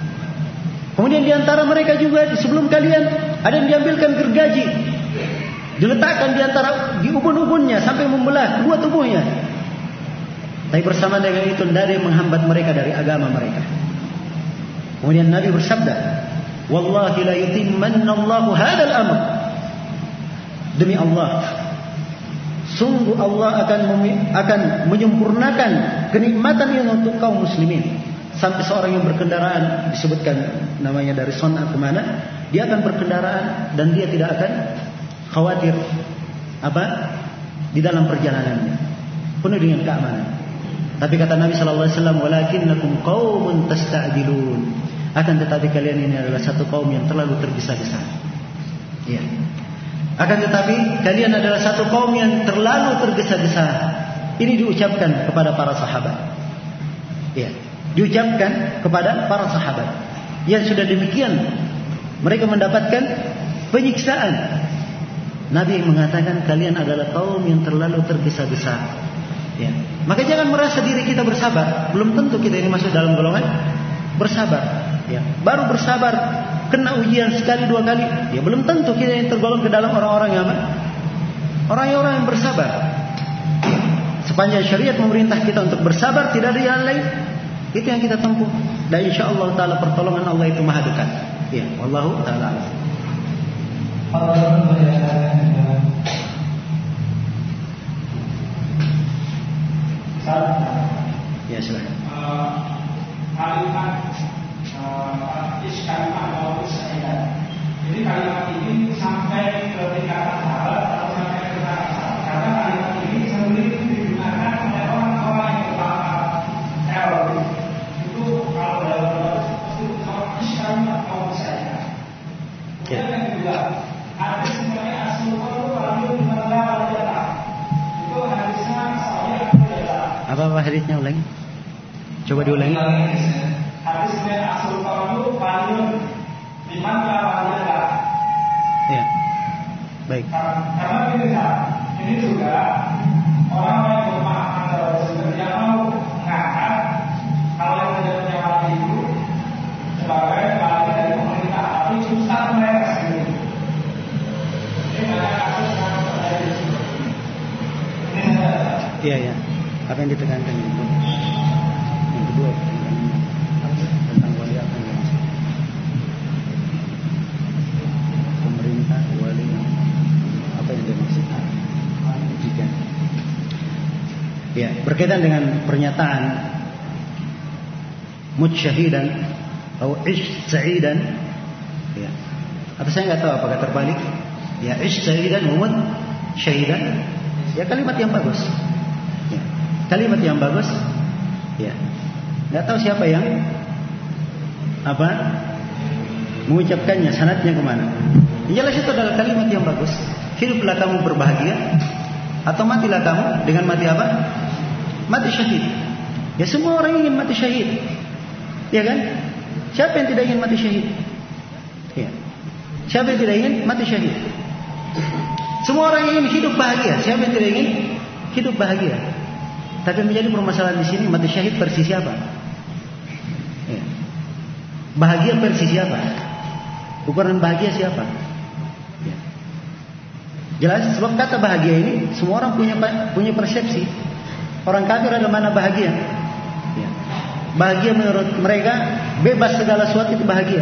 Kemudian di antara mereka juga sebelum kalian ada yang diambilkan gergaji, diletakkan di antara di ubun-ubunnya sampai membelah kedua tubuhnya. Tapi bersama dengan itu tidak ada yang menghambat mereka dari agama mereka. Kemudian Nabi bersabda, "Wallahi la yutimmanna Allahu hadzal amr." Demi Allah, sungguh Allah akan akan menyempurnakan kenikmatan ini untuk kaum muslimin. Sampai seorang yang berkendaraan, disebutkan namanya dari Son'a kemana, dia akan berkendaraan dan dia tidak akan khawatir apa di dalam perjalanannya, penuh dengan keamanan. Tapi kata Nabi Sallallahu Alaihi Wasallam, "Walakinnakum qaumun tasta'jilun." Akan tetapi kalian ini adalah satu kaum yang terlalu tergesa-gesa. Iya. Akan tetapi kalian adalah satu kaum yang terlalu tergesa-gesa. Ini diucapkan kepada para sahabat. Iya. Diucapkan kepada para sahabat. Yang sudah demikian mereka mendapatkan penyiksaan. Nabi mengatakan kalian adalah kaum yang terlalu tergesa-gesa. Ya. Maka jangan merasa diri kita bersabar. Belum tentu kita ini masuk dalam golongan bersabar. Ya. Baru bersabar kena ujian sekali dua kali, ya belum tentu kita yang tergolong ke dalam orang-orang yang apa? Orang-orang yang bersabar. Sepanjang syariat memerintah kita untuk bersabar, tidak ada jalan lain. Itu yang kita tempuh. Dan insyaallah taala pertolongan Allah itu maha dekat. Ya, wallahu taala a'lam. Ya, silakan. Kalimat kalimat maupun syahidat. Jadi kalimat ini sampai ke tingkatan sahabat atau sampai ke tingkatan sahabat. Karena kalimat ini sendiri digunakan oleh orang-orang yang berpaham teroris. Itu kalau dalam itu kalimat maupun syahidat. Kemudian yang kedua, hadis sebagai asal kalau lalu dimana adalah itu hadisnya saya adalah. Apa apa hadisnya ulangi? Coba diulangi. Hadis dari asal kalau paling liman lawannya. Ya. Baik. Karena ini ini juga orang yang berpaham teroris yang mau mengangkat hal yang tidak punya hati itu sebagai bagian dari pemerintah, tapi susah mereka sendiri. Ini banyak kasus yang terjadi di situ. Iya ya. Apa yang ditekankan itu? Yang kedua. Tentang wali apa yang pemerintah wali apa yang dimaksud? Jika ya berkaitan dengan pernyataan mut syahidan atau ish sa'idan, ya atau saya nggak tahu apakah terbalik, ya ish sa'idan mut syahidan, ya kalimat yang bagus, ya, kalimat yang bagus, ya nggak tahu siapa yang apa mengucapkannya, sanadnya kemana. Jelas itu adalah kalimat yang bagus. Hiduplah kamu berbahagia atau matilah kamu dengan mati apa? Mati syahid. Ya semua orang ingin mati syahid, ya kan? Siapa yang tidak ingin mati syahid? Ya. Siapa yang tidak ingin mati syahid? Semua orang ingin hidup bahagia. Siapa yang tidak ingin hidup bahagia? Tapi menjadi permasalahan di sini, mati syahid versi siapa? Ya. Bahagia versi siapa? Ukuran bahagia siapa? Ya. Jelas sebab kata bahagia ini semua orang punya punya persepsi. Orang kafir ada mana bahagia? Ya. Bahagia menurut mereka bebas segala sesuatu itu bahagia.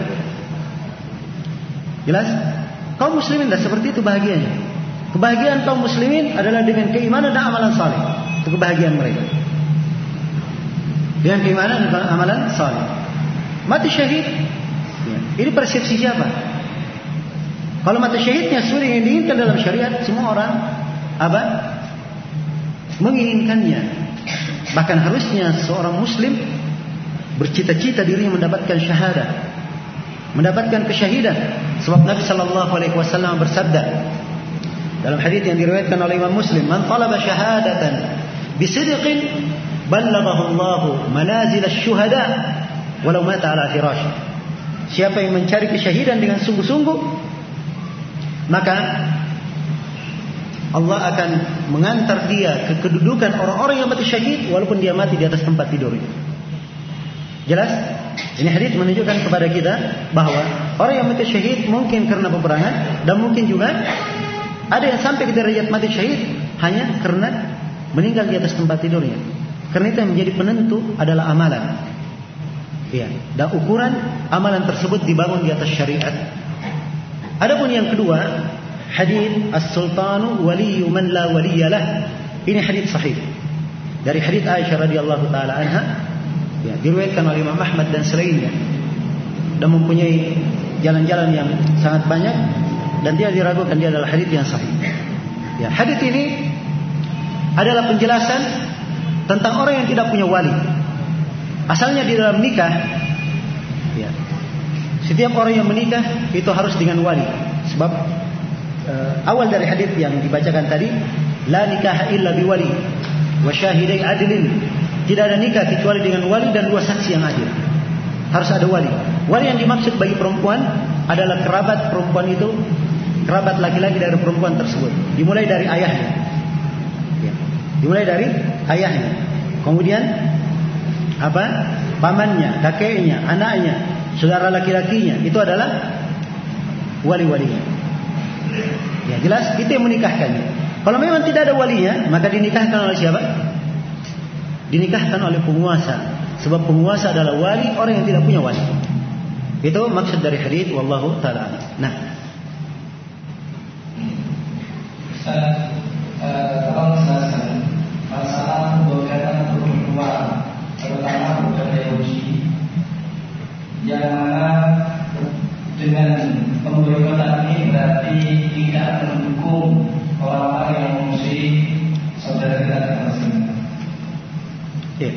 Jelas? Kaum muslimin dah seperti itu bahagianya. Kebahagiaan kaum muslimin adalah dengan keimanan dan amalan saleh. Itu kebahagiaan mereka. Dengan keimanan dan amalan saleh. Mati syahid, ya. Ini persepsi siapa? Kalau mati syahidnya sesuai yang diinginkan dalam syariat, semua orang apa? Menginginkannya. Bahkan harusnya seorang muslim bercita-cita dirinya mendapatkan syahadah, mendapatkan kesyahidan. Sebab Nabi sallallahu alaihi wasallam bersabda dalam hadis yang diriwayatkan oleh Imam Muslim, "Man talaba syahadatan bisidqin ballaghahu Allah manazil asy-syuhada walau mata ala firash." Siapa yang mencari kesyahidan dengan sungguh-sungguh, maka Allah akan mengantar dia ke kedudukan orang-orang yang mati syahid walaupun dia mati di atas tempat tidurnya. Jelas? Ini hadis menunjukkan kepada kita bahwa orang yang mati syahid mungkin karena peperangan dan mungkin juga Ada yang sampai ke derajat mati syahid hanya karena meninggal di atas tempat tidurnya. Karena itu yang menjadi penentu adalah amalan. Ya, dan ukuran amalan tersebut dibangun di atas syariat. Adapun yang kedua, hadits as-sultanu waliyyu man la waliyalah. Ini hadits sahih. Dari hadits Aisyah radhiyallahu taala anha, ya, diriwayatkan oleh Imam Ahmad dan selainnya, dan mempunyai jalan-jalan yang sangat banyak, dan dia diragukan dia adalah hadits yang sahih. Ya, hadits ini adalah penjelasan tentang orang yang tidak punya wali. Asalnya di dalam nikah, ya, setiap orang yang menikah itu harus dengan wali. Sebab uh, awal dari hadits yang dibacakan tadi, la nikaha illa biwali wa syahidai adlin. Tidak ada nikah kecuali dengan wali dan dua saksi yang adil. Harus ada wali. Wali yang dimaksud bagi perempuan adalah kerabat perempuan itu, kerabat laki-laki dari perempuan tersebut. Dimulai dari ayahnya. Ya. Dimulai dari ayahnya. Kemudian apa? Pamannya, kakeknya, anaknya, saudara laki-lakinya, itu adalah wali-walinya. Ya, jelas itu yang menikahkannya. Kalau memang tidak ada walinya, maka dinikahkan oleh siapa? Dinikahkan oleh penguasa. Sebab penguasa adalah wali orang yang tidak punya wali. Itu maksud dari hadits, wallahu taala. Nah, Ustaz, tolong jelaskan masalah pemboikatan untuk berdua, terutama beberapa Yahudi, yang mana dengan pemboikotan ini berarti tidak mendukung orang-orang yang mengungsi saudara kita di Palestina. ya.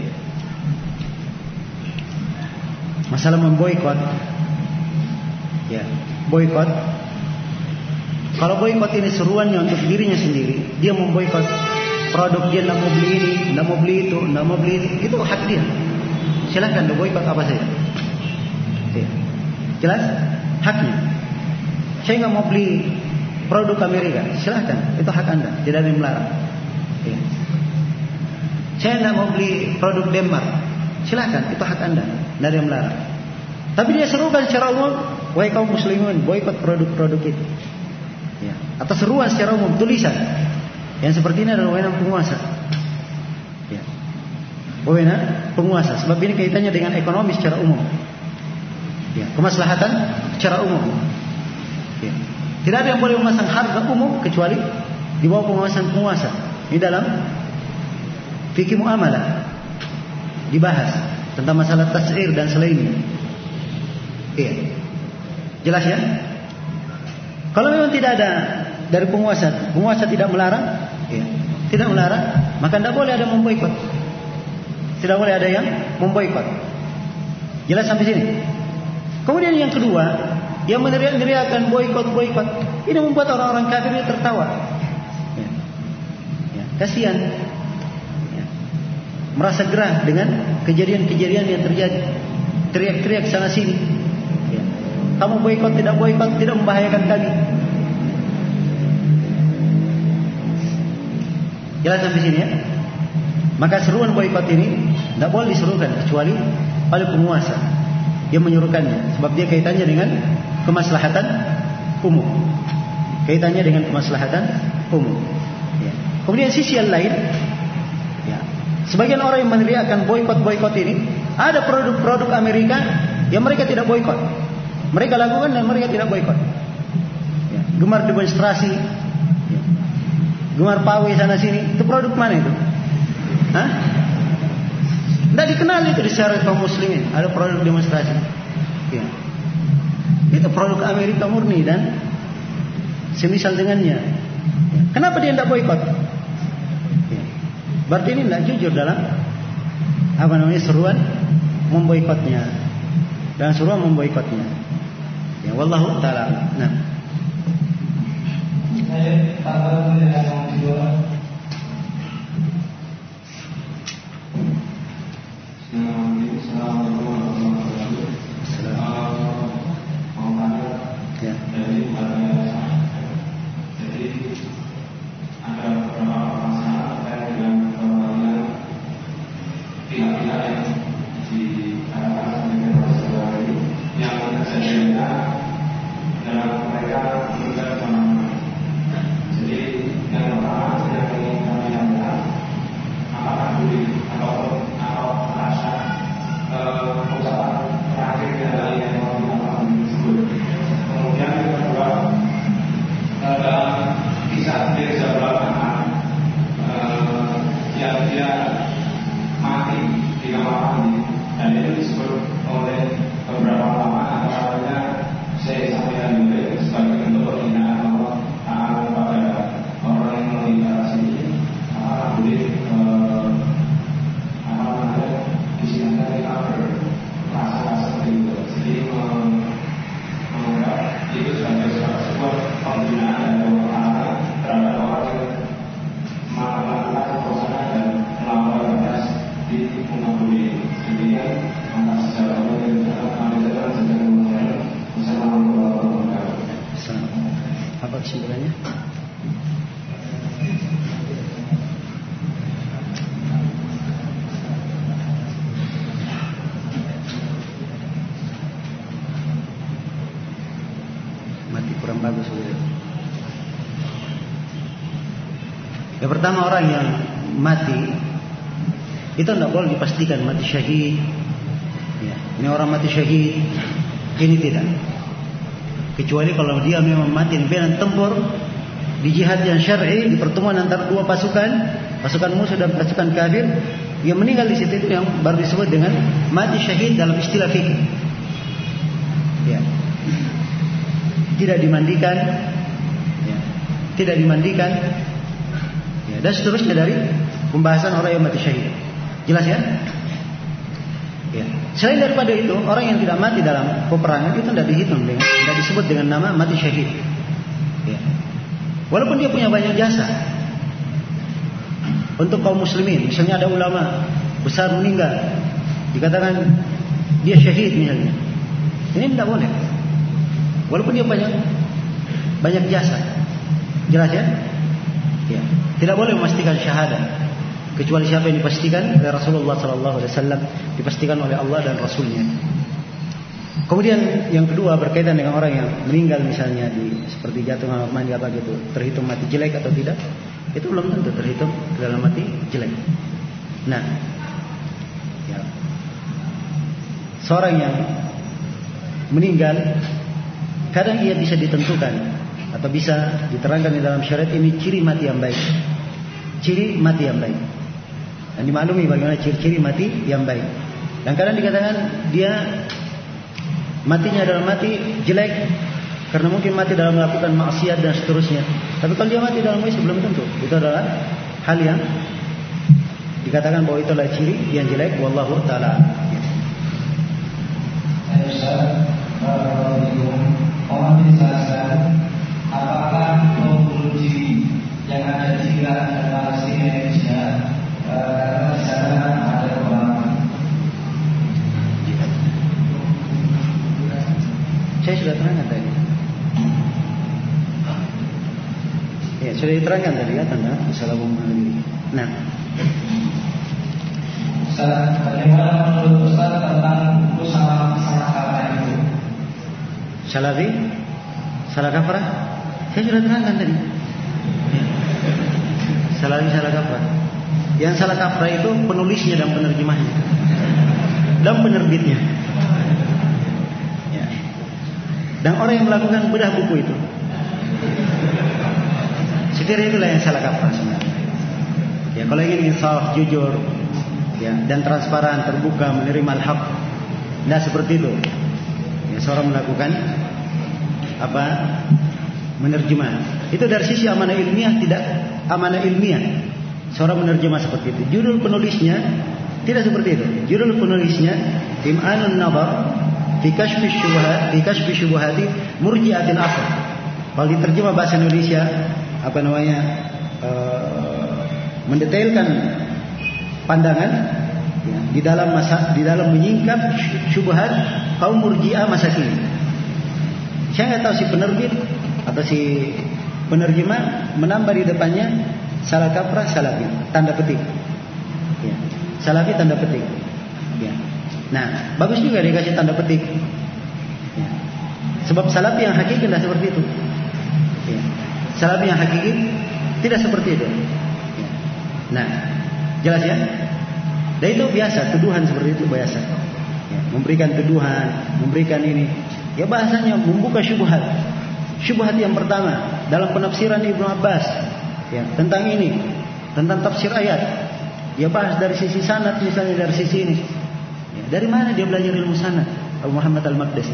Masalah memboikot, ya, boikot. Kalau boikot ini seruannya untuk dirinya sendiri, dia memboikot produk dia, tidak mau beli ini, tidak mau beli itu, tidak mau beli itu, itu hak dia. Silakan dia boikot apa saja. Ya. Jelas? Haknya. Saya nggak mau beli produk Amerika, silakan, itu hak Anda, tidak ada yang melarang. Ya. Saya nggak mau beli produk Denmark, silakan, itu hak Anda, tidak ada yang melarang. Tapi dia serukan secara umum, wahai kaum muslimin, boikot produk-produk itu. Ya. Atau seruan secara umum, tulisan yang seperti ini adalah wewenang penguasa. Ya. Wewenang penguasa, sebab ini kaitannya dengan ekonomi secara umum. Ya. Kemaslahatan secara umum. Ya. Tidak ada yang boleh memasang harga umum kecuali di bawah pengawasan penguasa. Ini dalam fikih muamalah dibahas tentang masalah tas'ir dan selainnya. Iya. Jelas ya? Kalau memang tidak ada dari penguasa, penguasa tidak melarang, ya, tidak melarang, maka tidak boleh ada memboikot. Tidak boleh ada yang memboikot. Jelas sampai sini. Kemudian yang kedua, yang meneriak-neriakan boikot-boikot, ini membuat orang-orang kafir ini tertawa. Ya. Ya, kasihan. Ya. Merasa gerah dengan kejadian-kejadian yang terjadi. Teriak-teriak sana sini. Ya. Kamu boikot, tidak boikot, tidak membahayakan kami. Jelas sampai sini ya. Maka seruan boikot ini tidak boleh diserukan kecuali oleh penguasa yang menyuruhkannya, sebab dia kaitannya dengan kemaslahatan umum. Kaitannya dengan kemaslahatan umum. Ya. Kemudian sisi yang lain, ya, sebagian orang yang meneriakkan boikot-boikot ini, ada produk-produk Amerika yang mereka tidak boikot. Mereka lakukan dan mereka tidak boikot. Ya. Gemar demonstrasi, ya. Gemar pawai sana sini, itu produk mana itu? Hah? Tidak dikenal itu di syariat kaum muslimin. Ada produk demonstrasi. Ya. Itu produk Amerika murni dan semisal dengannya. Ya. Kenapa dia tidak boikot? Ya. Berarti ini tidak jujur dalam apa namanya seruan memboikotnya. Dan seruan memboikotnya. Ya, wallahu taala. Nah. Saya tambah dengan yang kedua. Assalamualaikum warahmatullahi wabarakatuh. Mau tanya ya. Dari jadi ada beberapa masalah terkait dengan pembagian pihak-pihak yang dikatakan sebagai masalah ini yang terjadinya dalam mereka tidak pernah. Jadi Yang pertama, orang yang mati itu tidak boleh dipastikan mati syahid. Ya, ini orang mati syahid, ini tidak. Kecuali kalau dia memang mati di medan tempur, di jihad yang syar'i, di pertemuan antara dua pasukan, pasukan musuh dan pasukan kafir, dia meninggal di situ, itu yang baru disebut dengan mati syahid dalam istilah fikih. Ya. Tidak dimandikan, ya. Tidak dimandikan, ya. Dan seterusnya dari pembahasan orang yang mati syahid. Jelas ya? Ya. Selain daripada itu, orang yang tidak mati dalam peperangan itu tidak dihitung dengan, tidak disebut dengan nama mati syahid. Ya. Walaupun dia punya banyak jasa untuk kaum muslimin, misalnya ada ulama besar meninggal, dikatakan dia syahid misalnya, ini tidak boleh. Walaupun dia banyak banyak jasa, jelas ya? Ya. Tidak boleh memastikan syahadat. Kecuali siapa yang dipastikan oleh Rasulullah sallallahu alaihi wasallam, dipastikan oleh Allah dan Rasulnya. Kemudian yang kedua berkaitan dengan orang yang meninggal misalnya di seperti jatuh mandi apa gitu, terhitung mati jelek atau tidak? Itu belum tentu terhitung dalam mati jelek. Nah, ya. Seorang yang meninggal kadang ia bisa ditentukan atau bisa diterangkan di dalam syariat ini ciri mati yang baik. Ciri mati yang baik. Dan dimaklumi bagaimana ciri-ciri mati yang baik. Dan kadang dikatakan dia matinya adalah mati jelek karena mungkin mati dalam melakukan maksiat dan seterusnya. Tapi kalau dia mati dalam Islam belum tentu. Itu adalah hal yang dikatakan bahwa itu adalah ciri yang jelek. Wallahu ta'ala. Mohon dijelaskan apakah bom bunuh diri yang ada di Irak dan Palestina Indonesia karena di sana ada peperangan. Saya sudah terangkan tadi. Ya, sudah diterangkan tadi ya tentang masalah bom bunuh diri. Nah, Ustaz, bagaimana menurut Ustaz tentang buku salah salah kata itu? Salafi, salah kafarah. Saya sudah terangkan tadi. Salafi, salah kafarah. Yang salah kafarah itu penulisnya dan penerjemahnya dan penerbitnya. Ya. Dan orang yang melakukan bedah buku itu. Sekiranya itulah yang salah kafarah sebenarnya. Ya, kalau ingin insaf, jujur, ya, dan transparan, terbuka, menerima al-haq, tidak seperti itu. Ya, seorang melakukan apa? Menerjemah. Itu dari sisi amanah ilmiah, tidak amanah ilmiah. Seorang menerjemah seperti itu. Judul penulisnya tidak seperti itu. Judul penulisnya Im'anun Nazar fi kashfi syubhat, fi kashfi syubhati murji'atin asr. Kalau diterjemah bahasa Indonesia, apa namanya? Uh, mendetailkan pandangan ya, di dalam masa di dalam menyingkap syubhat kaum murji'ah masa kini. Saya nggak tahu si penerbit atau si penerjemah menambah di depannya salah kaprah salafi tanda petik. Ya. Salafi tanda petik. Ya. Nah, bagus juga dikasih tanda petik. Ya. Sebab salafi yang hakiki tidak seperti itu. Ya. Salafi yang hakiki tidak seperti itu. Ya. Nah, jelas ya? Dan itu biasa, tuduhan seperti itu biasa. Ya, memberikan tuduhan, memberikan ini. Ya bahasanya membuka syubhat. Syubhat yang pertama dalam penafsiran Ibnu Abbas, ya, tentang ini, tentang tafsir ayat. Dia bahas dari sisi sanad misalnya, dari sisi ini. Ya, dari mana dia belajar ilmu sanad? Abu Muhammad Al-Maqdisi.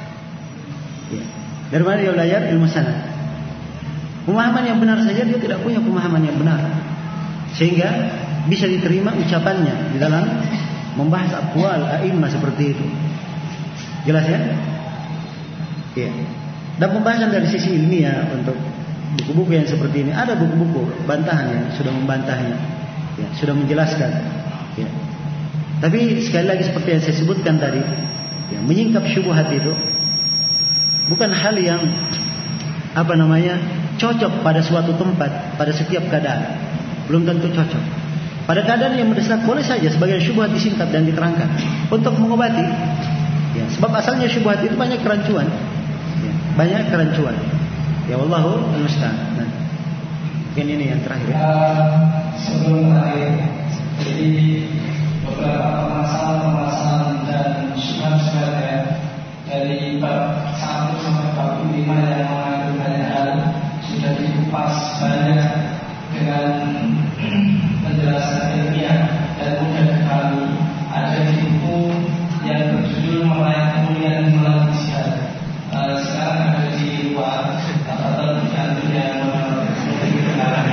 Ya, dari mana dia belajar ilmu sanad? Pemahaman yang benar saja dia tidak punya pemahaman yang benar. Sehingga bisa diterima ucapannya di dalam membahas aqwal a'immah seperti itu. Jelas ya? Iya. Dan pembahasan dari sisi ilmiah untuk buku-buku yang seperti ini, ada buku-buku bantahan yang sudah membantahnya, ya, sudah menjelaskan. Ya. Tapi sekali lagi seperti yang saya sebutkan tadi, ya, menyingkap syubhat itu bukan hal yang apa namanya cocok pada suatu tempat, pada setiap keadaan. Belum tentu cocok. Pada keadaan yang mendesak boleh saja sebagian syubhat disingkap dan diterangkan untuk mengobati. Ya, sebab asalnya syubhat itu banyak kerancuan. Banyak kerancuan. Ya wallahu musta'an. Nah. Mungkin ini yang terakhir. Uh, sebelum terakhir, jadi beberapa permasalahan-permasalahan dan syubhat-syubhat ya, dari bab satu sampai bab lima yang mengandung banyak hal sudah dikupas banyak dengan penjelasan ilmiah dan mudah dipahami. Ada di buku yang berjudul Meraih Kemuliaan Melalui Jihad. Uh, sekarang ada di luar atau di kantor yang mungkin kenalan.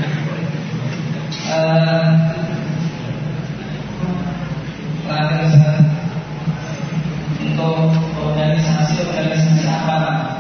Terakhir untuk organisasi-organisasi apa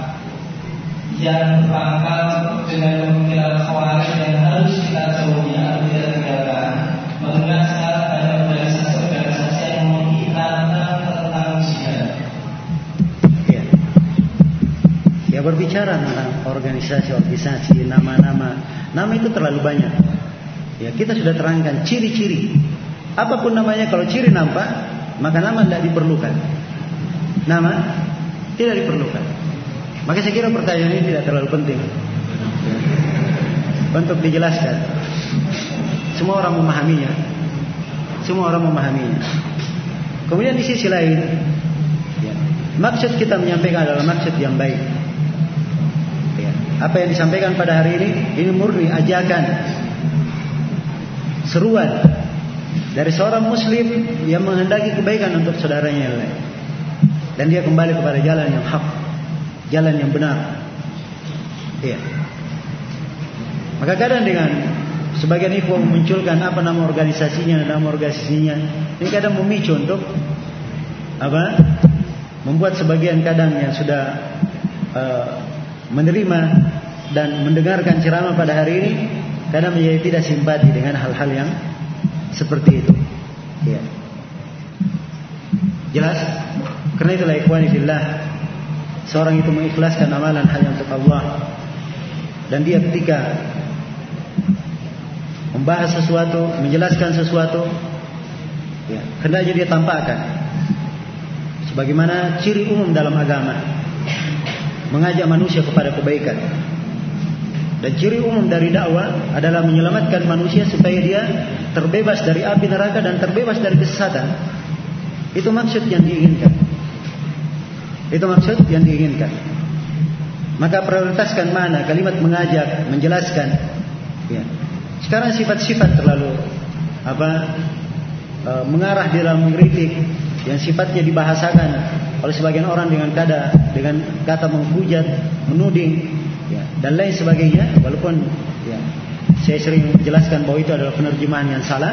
yang berpangkal dengan pemikiran Khawarij yang harus kita jauhi, harus kita tinggalkan. Mengingat sekarang ada organisasi-organisasi yang mengingatkan tentang jihad. Ya. Ya, berbicara tentang organisasi-organisasi, nama-nama, nama itu terlalu banyak. Ya, kita sudah terangkan ciri-ciri. Apapun namanya, kalau ciri nampak, maka nama tidak diperlukan. Nama tidak diperlukan. Maka saya kira pertanyaan ini tidak terlalu penting untuk dijelaskan. Semua orang memahaminya. Semua orang memahaminya. Kemudian di sisi lain, ya, maksud kita menyampaikan adalah maksud yang baik. Ya, apa yang disampaikan pada hari ini, ini murni ajakan, seruan dari seorang muslim yang menghendaki kebaikan untuk saudaranya yang lain, dan dia kembali kepada jalan yang hak, jalan yang benar. Iya. Maka kadang dengan sebagian ikhwan memunculkan apa nama organisasinya, nama organisasinya, ini kadang memicu untuk apa? Membuat sebagian kadang yang sudah uh, menerima dan mendengarkan ceramah pada hari ini kadang menjadi tidak simpati dengan hal-hal yang seperti itu. Ya. Jelas? Karena itulah ikhwani fillah, seorang itu mengikhlaskan amalan hanya untuk Allah, dan dia ketika membahas sesuatu, menjelaskan sesuatu, ya, hendaknya dia tampakkan sebagaimana ciri umum dalam agama, mengajak manusia kepada kebaikan. Dan ciri umum dari dakwah adalah menyelamatkan manusia supaya dia terbebas dari api neraka dan terbebas dari kesesatan. Itu maksud yang diinginkan. Itu maksud yang diinginkan. Maka prioritaskan mana kalimat mengajak, menjelaskan. Ya. Sekarang sifat-sifat terlalu apa e, mengarah di dalam mengkritik yang sifatnya dibahasakan oleh sebagian orang dengan kata dengan kata menghujat, menuding, ya, dan lain sebagainya. Walaupun ya, saya sering menjelaskan bahwa itu adalah penerjemahan yang salah.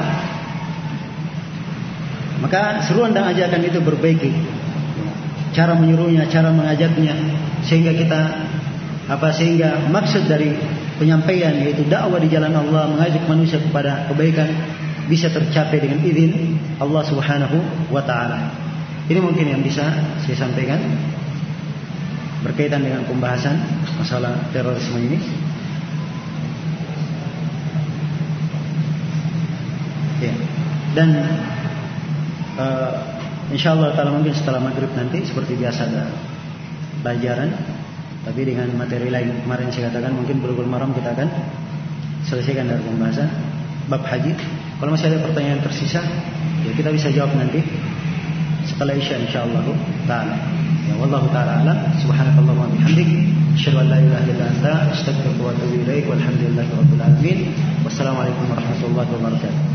Maka seruan dan ajakan itu berbaiki, cara menyuruhnya, cara mengajaknya, sehingga kita apa sehingga maksud dari penyampaian yaitu dakwah di jalan Allah, mengajak manusia kepada kebaikan, bisa tercapai dengan izin Allah Subhanahu wa taala. Ini mungkin yang bisa saya sampaikan berkaitan dengan pembahasan masalah terorisme ini. Ya. Dan uh, insyaallah taala mungkin setelah maghrib nanti seperti biasa ada pelajaran, tapi dengan materi lain. Kemarin saya katakan mungkin Bulughul Maram kita akan selesaikan dari pembahasan bab haji. Kalau masih ada pertanyaan tersisa, ya kita bisa jawab nanti setelah Isya insyaallah taala. Ya wallahu taala alam. Subhanakallahumma wa bihamdik, asyhadu an la ilaha illa anta, astaghfiruka wa atubu ilaik. Walhamdulillahirabbil alamin. Wassalamualaikum warahmatullahi wabarakatuh.